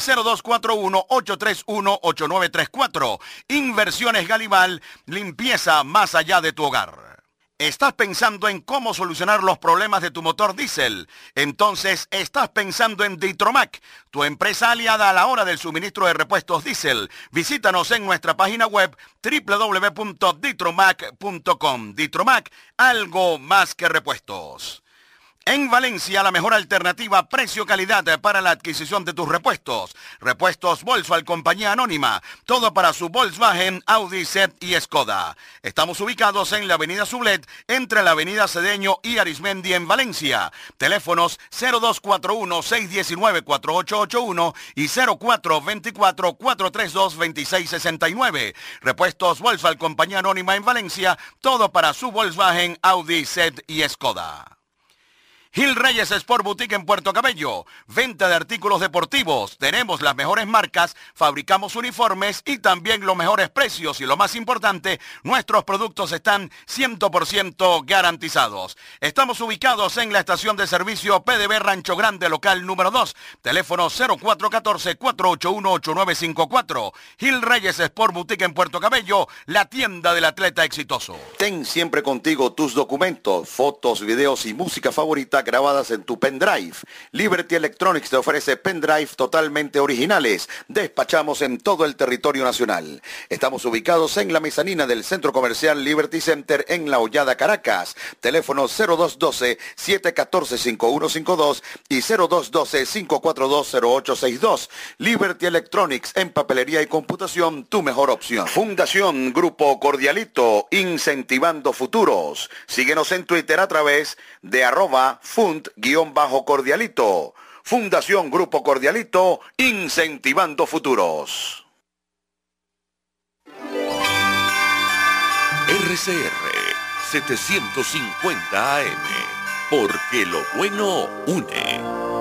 0241-831-8934. Inversiones Galibal, limpieza más allá de tu hogar. ¿Estás pensando en cómo solucionar los problemas de tu motor diésel? Entonces estás pensando en Ditromac, tu empresa aliada a la hora del suministro de repuestos diésel. Visítanos en nuestra página web www.ditromac.com. Ditromac, algo más que repuestos. En Valencia, la mejor alternativa precio-calidad para la adquisición de tus repuestos. Repuestos Volkswagen, compañía anónima. Todo para su Volkswagen, Audi, Seat y Skoda. Estamos ubicados en la avenida Sublet, entre la avenida Cedeño y Arismendi en Valencia. Teléfonos 0241-619-4881 y 0424-432-2669. Repuestos Volkswagen, compañía anónima en Valencia. Todo para su Volkswagen, Audi, Seat y Skoda. Gil Reyes Sport Boutique en Puerto Cabello. Venta de artículos deportivos. Tenemos las mejores marcas, fabricamos uniformes y también los mejores precios. Y lo más importante, nuestros productos están 100% garantizados. Estamos ubicados en la estación de servicio PDB Rancho Grande, local número 2. Teléfono 0414-481-8954. Gil Reyes Sport Boutique en Puerto Cabello, la tienda del atleta exitoso. Ten siempre contigo tus documentos, fotos, videos y música favorita grabadas en tu pendrive. Liberty Electronics te ofrece pendrive totalmente originales. Despachamos en todo el territorio nacional. Estamos ubicados en la mezanina del Centro Comercial Liberty Center en La Hollada, Caracas. Teléfono 0212-714-5152 y 0212-542-0862. Liberty Electronics, en papelería y computación, tu mejor opción. Fundación Grupo Cordialito, incentivando futuros. Síguenos en Twitter a través de @fund_cordialito. Fundación Grupo Cordialito, incentivando futuros. RCR 750 AM, porque lo bueno une.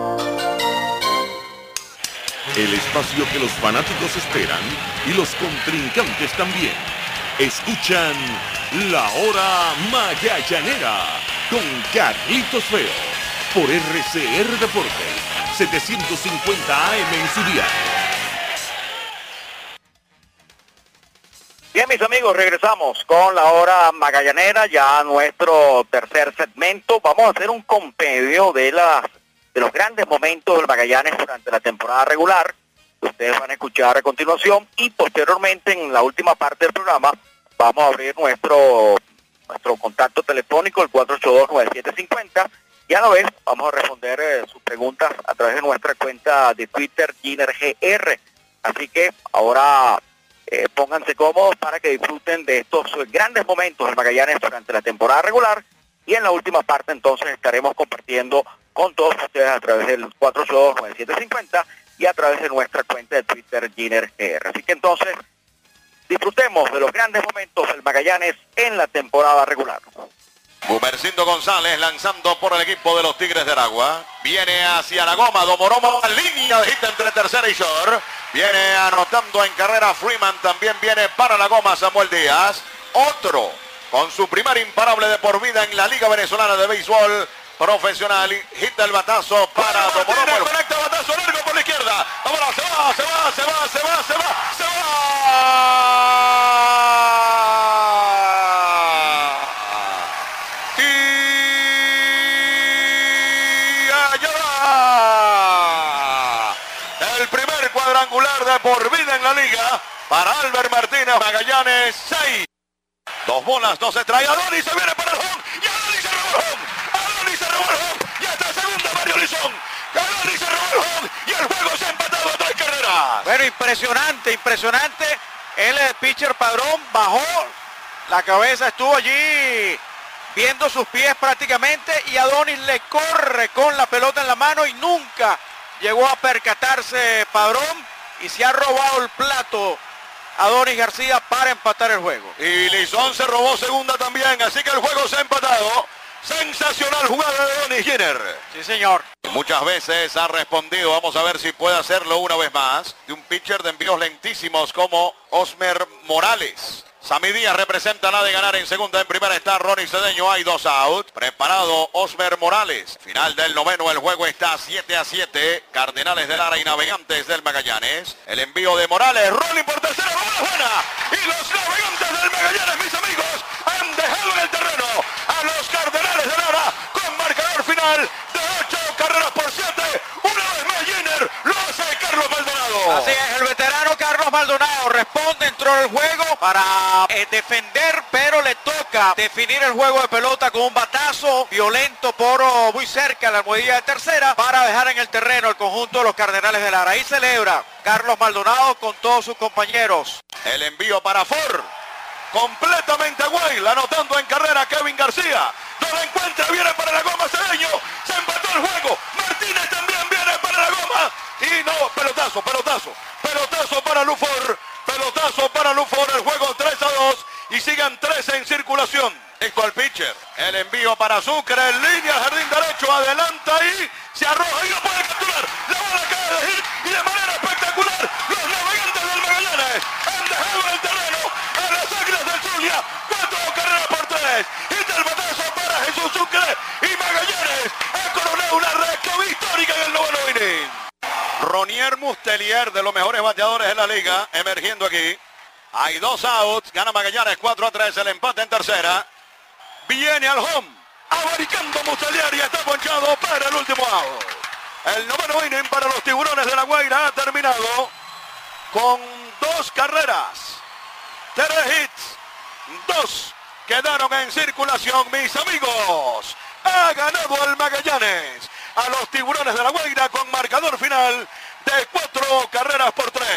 El espacio que los fanáticos esperan y los contrincantes también. Escuchan La Hora Magallanera con Carlitos Feo por RCR Deportes 750 AM en su día. Bien, mis amigos, regresamos con La Hora Magallanera, ya nuestro tercer segmento. Vamos a hacer un compendio de los grandes momentos del Magallanes durante la temporada regular, que ustedes van a escuchar a continuación, y posteriormente en la última parte del programa vamos a abrir nuestro contacto telefónico, el 482-9750, y a la vez vamos a responder sus preguntas a través de nuestra cuenta de Twitter, GinerGR. Así que ahora pónganse cómodos para que disfruten de estos grandes momentos del Magallanes durante la temporada regular, y en la última parte entonces estaremos compartiendo con todos ustedes a través del 482-9750 y a través de nuestra cuenta de Twitter, GinerGR. Así que entonces disfrutemos de los grandes momentos del Magallanes en la temporada regular. Gumercindo González lanzando por el equipo de los Tigres de Aragua. Viene hacia la goma, Domoromo en línea de hit entre tercera y short. Viene anotando en carrera Freeman, también viene para la goma Samuel Díaz. Otro con su primer imparable de por vida en la Liga Venezolana de Béisbol Profesional. Hit el batazo para Domoromo. Conecta batazo largo por la izquierda. Ahora se va. Cuadrangular de por vida en la liga para Albert Martínez. Magallanes 6. 2 bolas, 2 strikes. Adonis se viene para el home. Y Adonis se robó el home. Y hasta segunda Mario Lizón. Adonis se robó el home. Y el juego se ha empatado a 3 carreras. Bueno, impresionante. El pitcher Padrón bajó la cabeza, estuvo allí viendo sus pies prácticamente, y Adonis le corre con la pelota en la mano y nunca llegó a percatarse Padrón, y se ha robado el plato Adonis García para empatar el juego. Y Lizón se robó segunda también, así que el juego se ha empatado. Sensacional jugada de Adonis Giner. Sí, señor. Muchas veces ha respondido, vamos a ver si puede hacerlo una vez más, de un pitcher de envíos lentísimos como Osmer Morales. Sammy Díaz representa la de ganar en segunda. En primera está Ronnie Cedeño, hay 2 out. Preparado Osmer Morales. Final del noveno, el juego está 7-7. Cardenales de Lara y Navegantes del Magallanes. El envío de Morales, rolling por tercera, bola buena. Y los Navegantes del Magallanes, mis amigos, han dejado en el terreno a los Cardenales de Lara con marcador final de 8-7. Una vez más Giner, lo hace Carlos Maldonado. Así es, el veterano Carlos Maldonado responde, entró en el juego para defender, pero le toca definir el juego de pelota con un batazo violento por muy cerca a la almohadilla de tercera para dejar en el terreno el conjunto de los Cardenales de Lara. Ahí celebra Carlos Maldonado con todos sus compañeros. El envío para Ford, completamente a Guay, anotando en carrera Kevin García. No la encuentra, viene para la goma Cedeño, se empató el juego. Martínez también viene para la goma. Y no, pelotazo para Lufor. Pelotazo para Lufor, el juego 3-2. y sigan 13 en circulación. Esto al pitcher. El envío para Sucre en línea, jardín derecho, adelanta y se arroja y lo puede capturar. La bola cae de hit y de manera espectacular. Los Navegantes del Magallanes han dejado en el terreno a las Águilas del Zulia. 4 carreras por 3. Hit el batazo para Jesús Sucre y Magallanes ha coronado una recta histórica en el noveno inning. Ronier Mustelier, de los mejores bateadores de la liga, emergiendo aquí. Hay 2 outs, gana Magallanes 4-3, el empate en tercera. Viene al home, abaricando Mustelier y está ponchado para el último out. El noveno inning para los Tiburones de La Guaira ha terminado con 2 carreras, 3 hits, 2 quedaron en circulación, mis amigos. Ha ganado el Magallanes a los Tiburones de La Guaira con marcador final de 4 carreras por 3.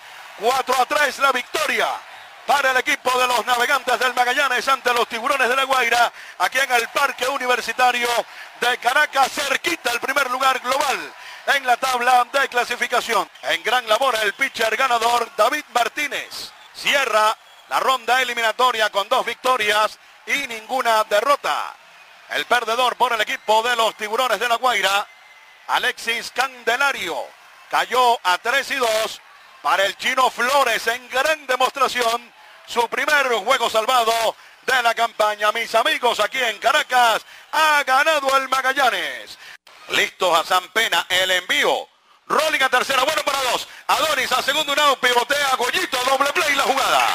4-3 la victoria para el equipo de los Navegantes del Magallanes ante los Tiburones de La Guaira, aquí en el Parque Universitario de Caracas, cerquita el primer lugar global en la tabla de clasificación. En gran labor el pitcher ganador David Martínez cierra la ronda eliminatoria con 2 victorias y ninguna derrota. El perdedor por el equipo de los Tiburones de La Guaira, Alexis Candelario, cayó a 3-2 para el Chino Flores en gran demostración, su primer juego salvado de la campaña. Mis amigos, aquí en Caracas ha ganado el Magallanes. Listos a San Pena, el envío. Rolling a tercera, bueno para 2. Adonis a segundo, un out, pivotea, Goyito, doble play la jugada.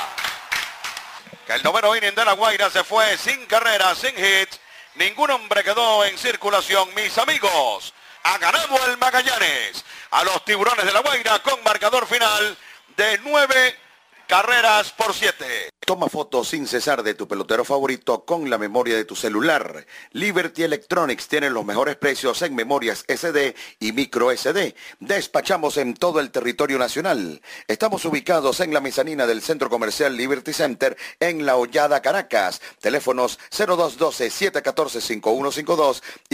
Que el noveno inning de La Guaira se fue sin carreras, sin hits. Ningún hombre quedó en circulación, mis amigos. Ha ganado el Magallanes a los Tiburones de La Guaira con marcador final de 9 carreras por 7. Toma fotos sin cesar de tu pelotero favorito con la memoria de tu celular. Liberty Electronics tiene los mejores precios en memorias SD y micro SD. Despachamos en todo el territorio nacional. Estamos ubicados en la mezanina del Centro Comercial Liberty Center en La Hollada, Caracas. Teléfonos 0212-714-5152 y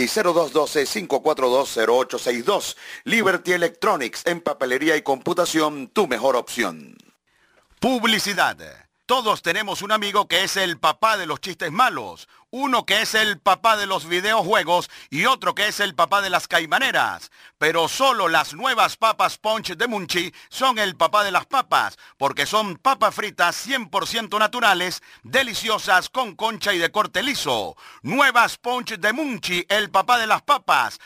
0212-542-0862. Liberty Electronics, en papelería y computación, tu mejor opción. Publicidad. Todos tenemos un amigo que es el papá de los chistes malos, uno que es el papá de los videojuegos y otro que es el papá de las caimaneras. Pero solo las nuevas papas Punch de Munchi son el papá de las papas, porque son papas fritas 100% naturales, deliciosas, con concha y de corte liso. Nuevas Punch de Munchi, el papá de las papas.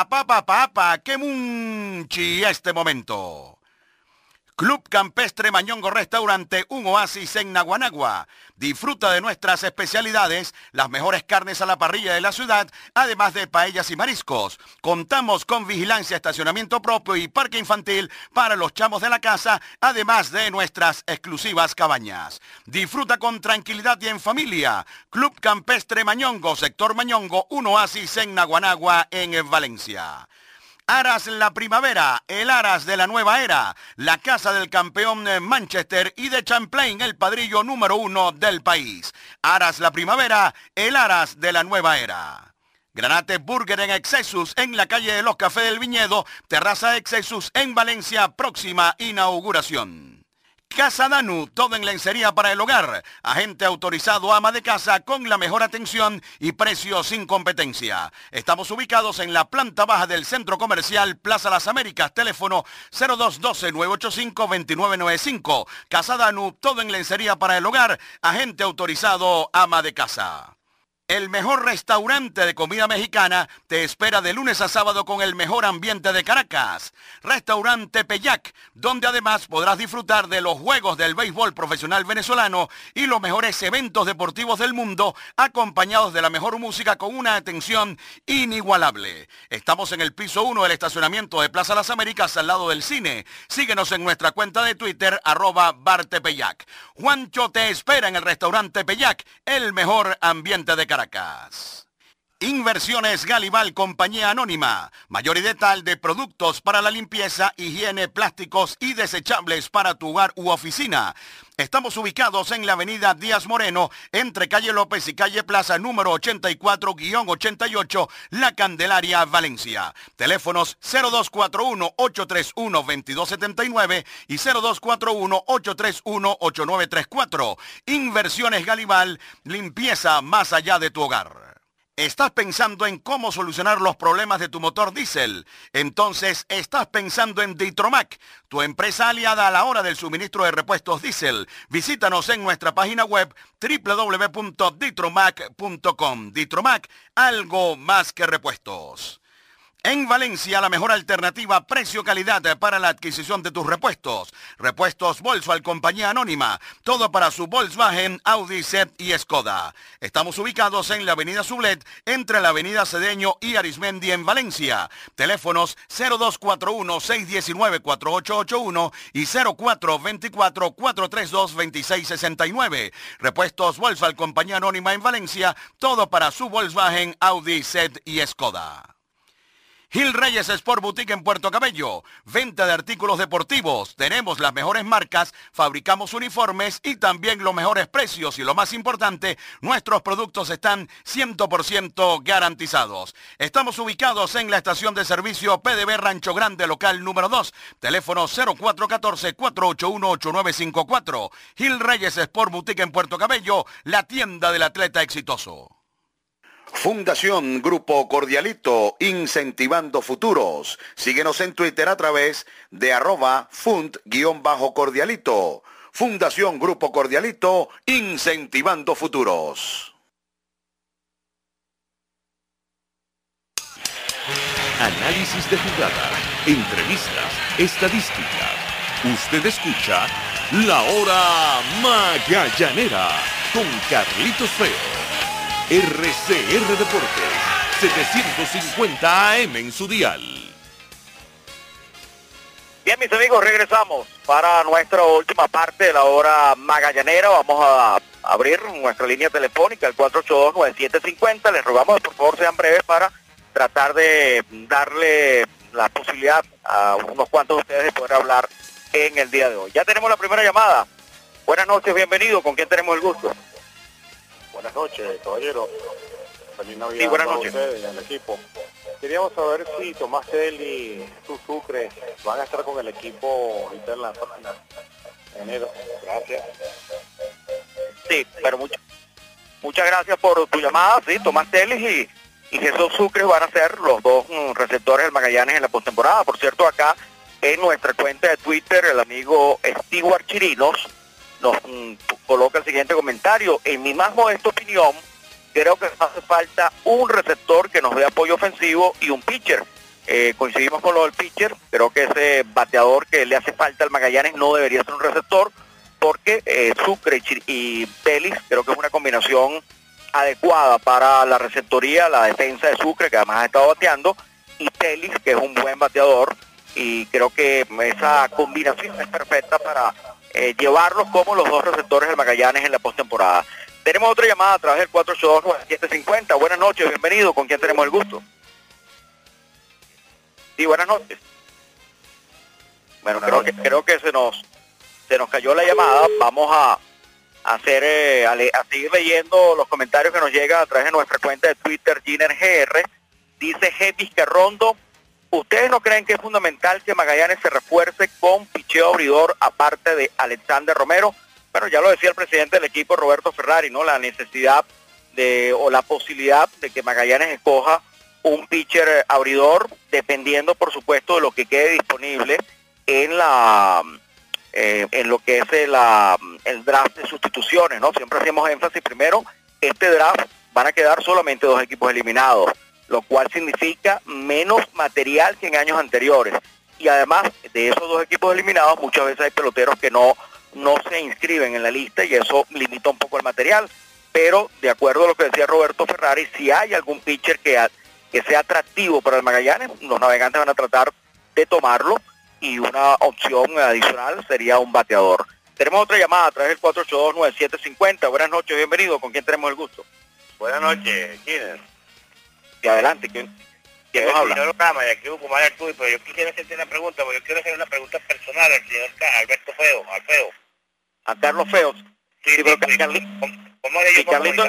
Que Munchi este momento. Club Campestre Mañongo Restaurante, un oasis en Naguanagua. Disfruta de nuestras especialidades, las mejores carnes a la parrilla de la ciudad, además de paellas y mariscos. Contamos con vigilancia, estacionamiento propio y parque infantil para los chamos de la casa, además de nuestras exclusivas cabañas. Disfruta con tranquilidad y en familia. Club Campestre Mañongo, sector Mañongo, un oasis en Naguanagua, en Valencia. Aras la Primavera, el Aras de la nueva era, la casa del campeón Manchester y de Champlain, el padrillo número 1 del país. Aras la Primavera, el Aras de la nueva era. Granate Burger en Excesus, en la calle de los Cafés del Viñedo, terraza Excesus en Valencia, próxima inauguración. Casa Danu, todo en lencería para el hogar. Agente autorizado, ama de casa, con la mejor atención y precios sin competencia. Estamos ubicados en la planta baja del Centro Comercial Plaza Las Américas. Teléfono 0212-985-2995. Casa Danu, todo en lencería para el hogar. Agente autorizado, ama de casa. El mejor restaurante de comida mexicana te espera de lunes a sábado con el mejor ambiente de Caracas. Restaurante Peyac, donde además podrás disfrutar de los juegos del béisbol profesional venezolano y los mejores eventos deportivos del mundo, acompañados de la mejor música con una atención inigualable. Estamos en el piso 1 del estacionamiento de Plaza Las Américas, al lado del cine. Síguenos en nuestra cuenta de Twitter, @Bartepeyac. Juancho te espera en el restaurante Peyac, el mejor ambiente de Caracas. Inversiones Galibal, compañía anónima, mayoría de productos para la limpieza, higiene, plásticos y desechables para tu hogar u oficina. Estamos ubicados en la avenida Díaz Moreno, entre calle López y calle Plaza, número 84-88, La Candelaria, Valencia. Teléfonos 0241-831-2279 y 0241-831-8934. Inversiones Galival, limpieza más allá de tu hogar. ¿Estás pensando en cómo solucionar los problemas de tu motor diésel? Entonces, estás pensando en Ditromac, tu empresa aliada a la hora del suministro de repuestos diésel. Visítanos en nuestra página web www.ditromac.com. Ditromac, algo más que repuestos. En Valencia, la mejor alternativa precio-calidad para la adquisición de tus repuestos. Repuestos Volkswagen Compañía Anónima. Todo para su Volkswagen, Audi, Seat y Skoda. Estamos ubicados en la avenida Sublet, entre la avenida Cedeño y Arismendi en Valencia. Teléfonos 0241-619-4881 y 0424-432-2669. Repuestos Volkswagen Compañía Anónima en Valencia. Todo para su Volkswagen, Audi, Seat y Skoda. Gil Reyes Sport Boutique en Puerto Cabello. Venta de artículos deportivos. Tenemos las mejores marcas, fabricamos uniformes y también los mejores precios. Y lo más importante, nuestros productos están 100% garantizados. Estamos ubicados en la estación de servicio PDB Rancho Grande, local número 2. Teléfono 0414-481-8954. Gil Reyes Sport Boutique en Puerto Cabello, la tienda del atleta exitoso. Fundación Grupo Cordialito, incentivando futuros. Síguenos en Twitter a través de @fund_cordialito. Fundación Grupo Cordialito, incentivando futuros. Análisis de jugada, entrevistas, estadísticas. Usted escucha La Hora Magallanera con Carlitos Feo. RCR Deportes, 750 AM en su dial. Bien, mis amigos, regresamos para nuestra última parte de La Hora Magallanera. Vamos a abrir nuestra línea telefónica, el 482-9750. Les rogamos que por favor sean breves para tratar de darle la posibilidad a unos cuantos de ustedes de poder hablar en el día de hoy. Ya tenemos la primera llamada. Buenas noches, bienvenido. ¿Con quién tenemos el gusto? Buenas noches, caballero. Feliz Navidad Sí, buenas a noches. ustedes y al equipo. Queríamos saber si Tomás Telly y Jesús Sucre van a estar con el equipo ahorita en la enero. Gracias. Sí, pero muchas gracias por tu llamada. Sí, Tomás Telis y Jesús Sucre van a ser los dos receptores del Magallanes en la postemporada. Por cierto, acá en nuestra cuenta de Twitter, el amigo Stewart Chirinos nos coloca el siguiente comentario. En mi más modesta opinión, creo que hace falta un receptor que nos dé apoyo ofensivo y un pitcher. Coincidimos con lo del pitcher. Creo que ese bateador que le hace falta al Magallanes no debería ser un receptor, porque Sucre y Telis creo que es una combinación adecuada para la receptoría, la defensa de Sucre, que además ha estado bateando, y Telis, que es un buen bateador, y creo que esa combinación es perfecta para llevarlos como los dos receptores del Magallanes en la postemporada. Tenemos otra llamada a través del 482-9750. Buenas noches, bienvenido. ¿Con quién tenemos el gusto? Sí, buenas noches. Bueno, creo que se nos cayó la llamada. Vamos a seguir leyendo los comentarios que nos llegan a través de nuestra cuenta de Twitter, GinerGR. Dice G. Vizcarrondo: ¿ustedes no creen que es fundamental que Magallanes se refuerce con picheo abridor aparte de Alexander Romero? Bueno, ya lo decía el presidente del equipo, Roberto Ferrari, ¿no? La necesidad o la posibilidad de que Magallanes escoja un pitcher abridor, dependiendo, por supuesto, de lo que quede disponible en lo que es el draft de sustituciones, ¿no? Siempre hacemos énfasis primero, este draft van a quedar solamente 2 equipos eliminados, lo cual significa menos material que en años anteriores. Y además de esos 2 equipos eliminados, muchas veces hay peloteros que no se inscriben en la lista y eso limita un poco el material. Pero de acuerdo a lo que decía Roberto Ferrari, si hay algún pitcher que sea atractivo para el Magallanes, los navegantes van a tratar de tomarlo, y una opción adicional sería un bateador. Tenemos otra llamada a través del 482-9750. Buenas noches, bienvenido. ¿Con quién tenemos el gusto? Buenas noches, Giner. Y adelante, ¿quién nos habla? Señor Rama, de aquí Ucumar Arturo, pero yo quisiera hacerte una pregunta, porque yo quiero hacer una pregunta personal al señor Alberto Alfeo. a Carlos Feos. Sí, pero sí, ¿Cómo le y Carlito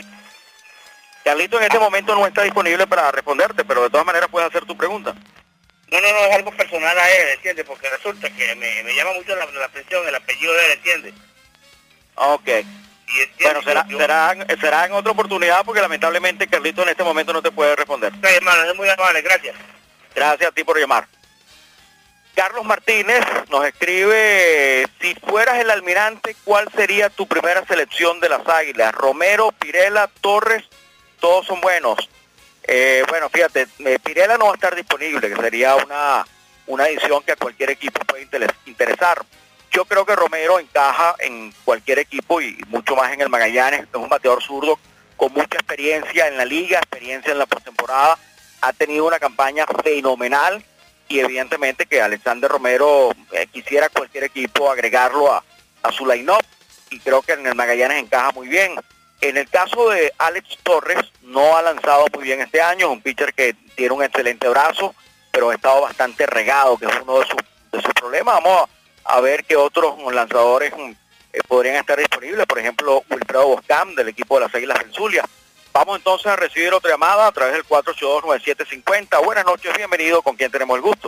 en este momento no está disponible para responderte, pero de todas maneras puedes hacer tu pregunta. No, es algo personal a él, ¿entiendes? Porque resulta que me llama mucho la atención el apellido de él, ¿entiendes? Ok. Y Bueno, será en otra oportunidad porque lamentablemente Carlito en este momento no te puede responder. Ok, hermano, es muy amable, gracias. Gracias a ti por llamar. Carlos Martínez nos escribe, si fueras el almirante, ¿cuál sería tu primera selección de las Águilas? Romero, Pirela, Torres, todos son buenos. Bueno, fíjate, Pirela no va a estar disponible, que sería una adición que a cualquier equipo puede interesar. Yo creo que Romero encaja en cualquier equipo y mucho más en el Magallanes. Es un bateador zurdo con mucha experiencia en la liga, experiencia en la postemporada. Ha tenido una campaña fenomenal y evidentemente que Alexander Romero quisiera cualquier equipo agregarlo a su line-up y creo que en el Magallanes encaja muy bien. En el caso de Alex Torres, no ha lanzado muy bien este año, es un pitcher que tiene un excelente brazo, pero ha estado bastante regado, que es uno de sus problemas. Vamos a ver qué otros lanzadores podrían estar disponibles, por ejemplo, Wilfredo Boscam del equipo de las Águilas del Zulia. Vamos entonces a recibir otra llamada a través del 482-9750. Buenas noches, bienvenido, ¿con quién tenemos el gusto?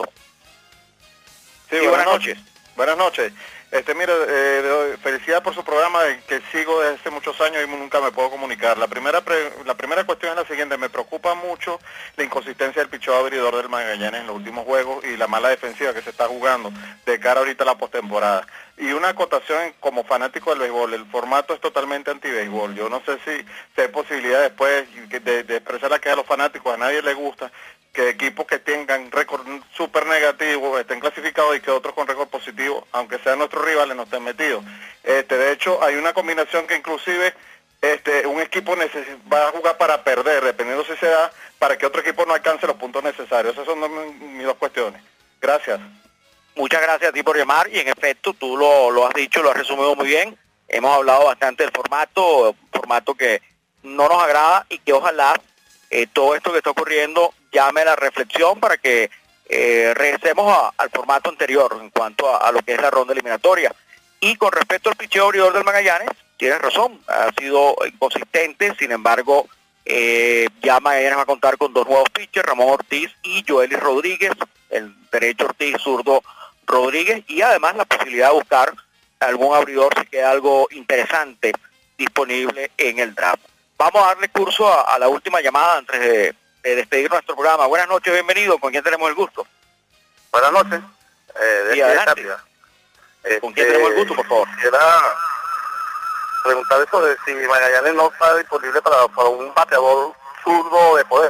Sí, buenas noches. Buenas noches. Mira, felicidad por su programa que sigo desde hace muchos años y nunca me puedo comunicar. La primera cuestión es la siguiente: me preocupa mucho la inconsistencia del picheo abridor del Magallanes en los últimos juegos y la mala defensiva que se está jugando de cara ahorita a la postemporada. Y una acotación como fanático del béisbol, el formato es totalmente anti-béisbol. Yo no sé si hay posibilidad después de expresar la queja a los fanáticos, a nadie le gusta que equipos que tengan récord súper negativo estén clasificados y que otros con récord positivo, aunque sean nuestros rivales, no estén metidos. De hecho, hay una combinación que inclusive un equipo va a jugar para perder, dependiendo si se da, para que otro equipo no alcance los puntos necesarios. Esas son mis dos cuestiones. Gracias. Muchas gracias a ti por llamar y en efecto tú lo has dicho, lo has resumido muy bien. Hemos hablado bastante del formato que no nos agrada y que ojalá todo esto que está ocurriendo llame a la reflexión para que regresemos al formato anterior en cuanto a lo que es la ronda eliminatoria. Y con respecto al picheo abridor del Magallanes, tienes razón, ha sido inconsistente, sin embargo, ya Magallanes va a contar con dos nuevos pitchers, Ramón Ortiz y Joely Rodríguez, el derecho Ortiz, zurdo Rodríguez, y además la posibilidad de buscar algún abridor si queda algo interesante disponible en el draft. Vamos a darle curso a la última llamada antes de despedir nuestro programa. Buenas noches, bienvenido. ¿Con quién tenemos el gusto? Buenas noches. Sí, adelante. ¿Con quién tenemos el gusto, por favor? Quisiera preguntar eso de si Magallanes no está disponible para un bateador zurdo de poder.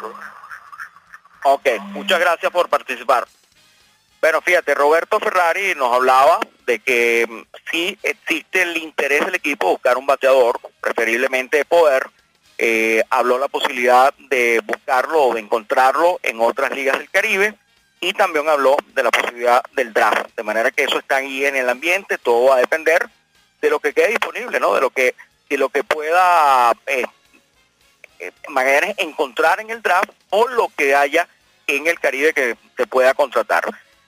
Ok, muchas gracias por participar. Bueno, fíjate, Roberto Ferrari nos hablaba de que sí existe el interés del equipo buscar un bateador, preferiblemente de poder. Habló la posibilidad de buscarlo o de encontrarlo en otras ligas del Caribe y también habló de la posibilidad del draft, de manera que eso está ahí en el ambiente. Todo va a depender de lo que quede disponible, ¿no? De lo que pueda Magallanes encontrar en el draft o lo que haya en el Caribe que te pueda contratar.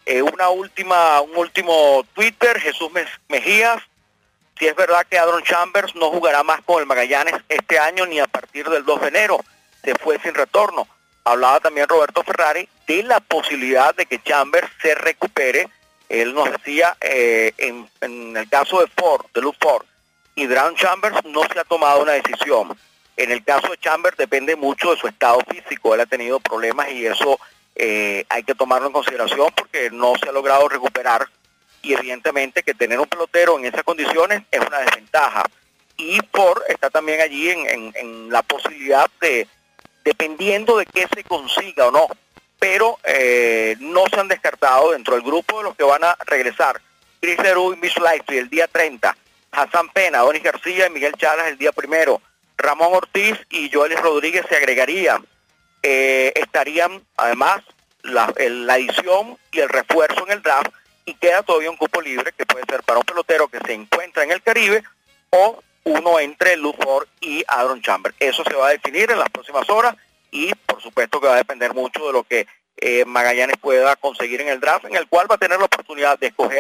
Un último Twitter, Jesús Mejías: si es verdad que Adron Chambers no jugará más con el Magallanes este año ni a partir del 2 de enero, se fue sin retorno. Hablaba también Roberto Ferrari de la posibilidad de que Chambers se recupere. Él nos decía, en el caso de Luke Ford y Adron Chambers no se ha tomado una decisión. En el caso de Chambers depende mucho de su estado físico, él ha tenido problemas y eso hay que tomarlo en consideración porque no se ha logrado recuperar. Y evidentemente que tener un pelotero en esas condiciones es una desventaja. Y Ford está también allí en la posibilidad de, dependiendo de qué se consiga o no, pero no se han descartado dentro del grupo de los que van a regresar: Chris Leroux y Mitch Lightfield el día 30, Hassan Pena, Donis García y Miguel Chalas el día 1, Ramón Ortiz y Joely Rodríguez se agregarían. Estarían además la adición y el refuerzo en el draft, y queda todavía un cupo libre que puede ser para un pelotero que se encuentra en el Caribe o uno entre Luke Ford y Adron Chambers. Eso se va a definir en las próximas horas y por supuesto que va a depender mucho de lo que Magallanes pueda conseguir en el draft, en el cual va a tener la oportunidad de escoger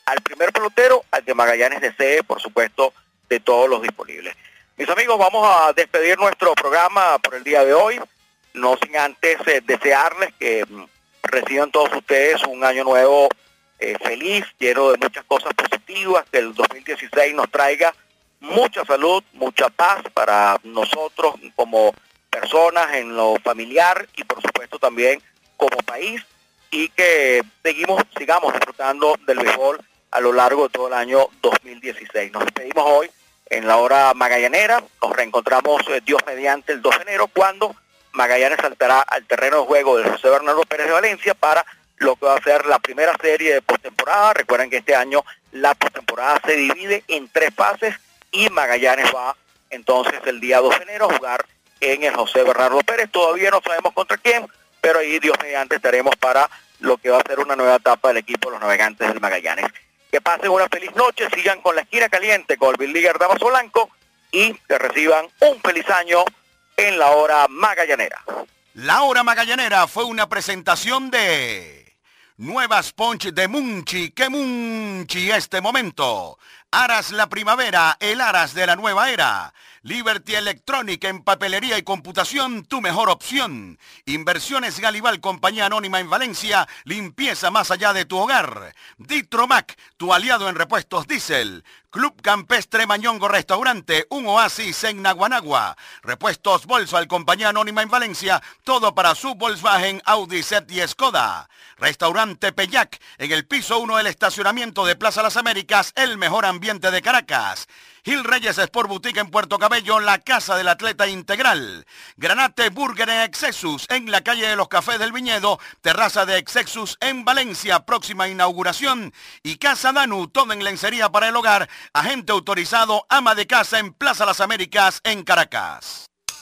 al primer pelotero al que Magallanes desee, por supuesto, de todos los disponibles. Mis amigos, vamos a despedir nuestro programa por el día de hoy, no sin antes desearles que reciban todos ustedes un año nuevo feliz, lleno de muchas cosas positivas, que el 2016 nos traiga mucha salud, mucha paz para nosotros como personas en lo familiar y por supuesto también como país, y que sigamos disfrutando del béisbol a lo largo de todo el año 2016. Nos despedimos hoy en la hora magallanera, nos reencontramos Dios mediante el 2 de enero cuando Magallanes saltará al terreno de juego del José Bernardo Pérez de Valencia para lo que va a ser la primera serie de postemporada. Recuerden que este año la postemporada se divide en 3 fases y Magallanes va entonces el día 2 de enero a jugar en el José Bernardo Pérez. Todavía no sabemos contra quién, pero ahí Dios mediante estaremos para lo que va a ser una nueva etapa del equipo de los Navegantes del Magallanes. Que pasen una feliz noche, sigan con la esquina caliente con el Bill Leaguer Damaso Blanco y que reciban un feliz año en la hora magallanera. La hora magallanera fue una presentación de Nuevas Punch de Munchi, que Munchi este momento. Aras la primavera, el Aras de la nueva era. Liberty Electronic en papelería y computación, tu mejor opción. Inversiones Galibal, compañía anónima en Valencia, limpieza más allá de tu hogar. Ditromac, tu aliado en repuestos diésel. Club Campestre Mañongo Restaurante, un oasis en Naguanagua. Repuestos Volkswagen, compañía anónima en Valencia, todo para su Volkswagen, Audi, Seat y Skoda. Restaurante Peyac, en el piso 1 del estacionamiento de Plaza Las Américas, el mejor ambiente de Caracas. Gil Reyes Sport Boutique en Puerto Cabello, la casa del atleta integral. Granate Burger en Exexus, en la calle de los Cafés del Viñedo, terraza de Exexus en Valencia, próxima inauguración. Y Casa Danu, todo en lencería para el hogar, agente autorizado, ama de casa en Plaza Las Américas en Caracas.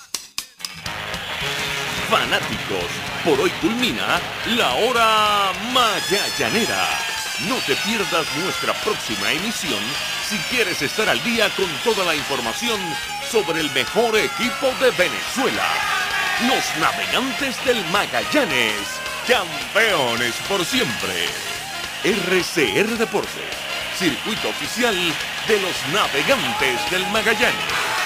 Fanáticos, por hoy culmina la hora magallanera. No te pierdas nuestra próxima emisión si quieres estar al día con toda la información sobre el mejor equipo de Venezuela. Los Navegantes del Magallanes, campeones por siempre. RCR Deportes, circuito oficial de los Navegantes del Magallanes.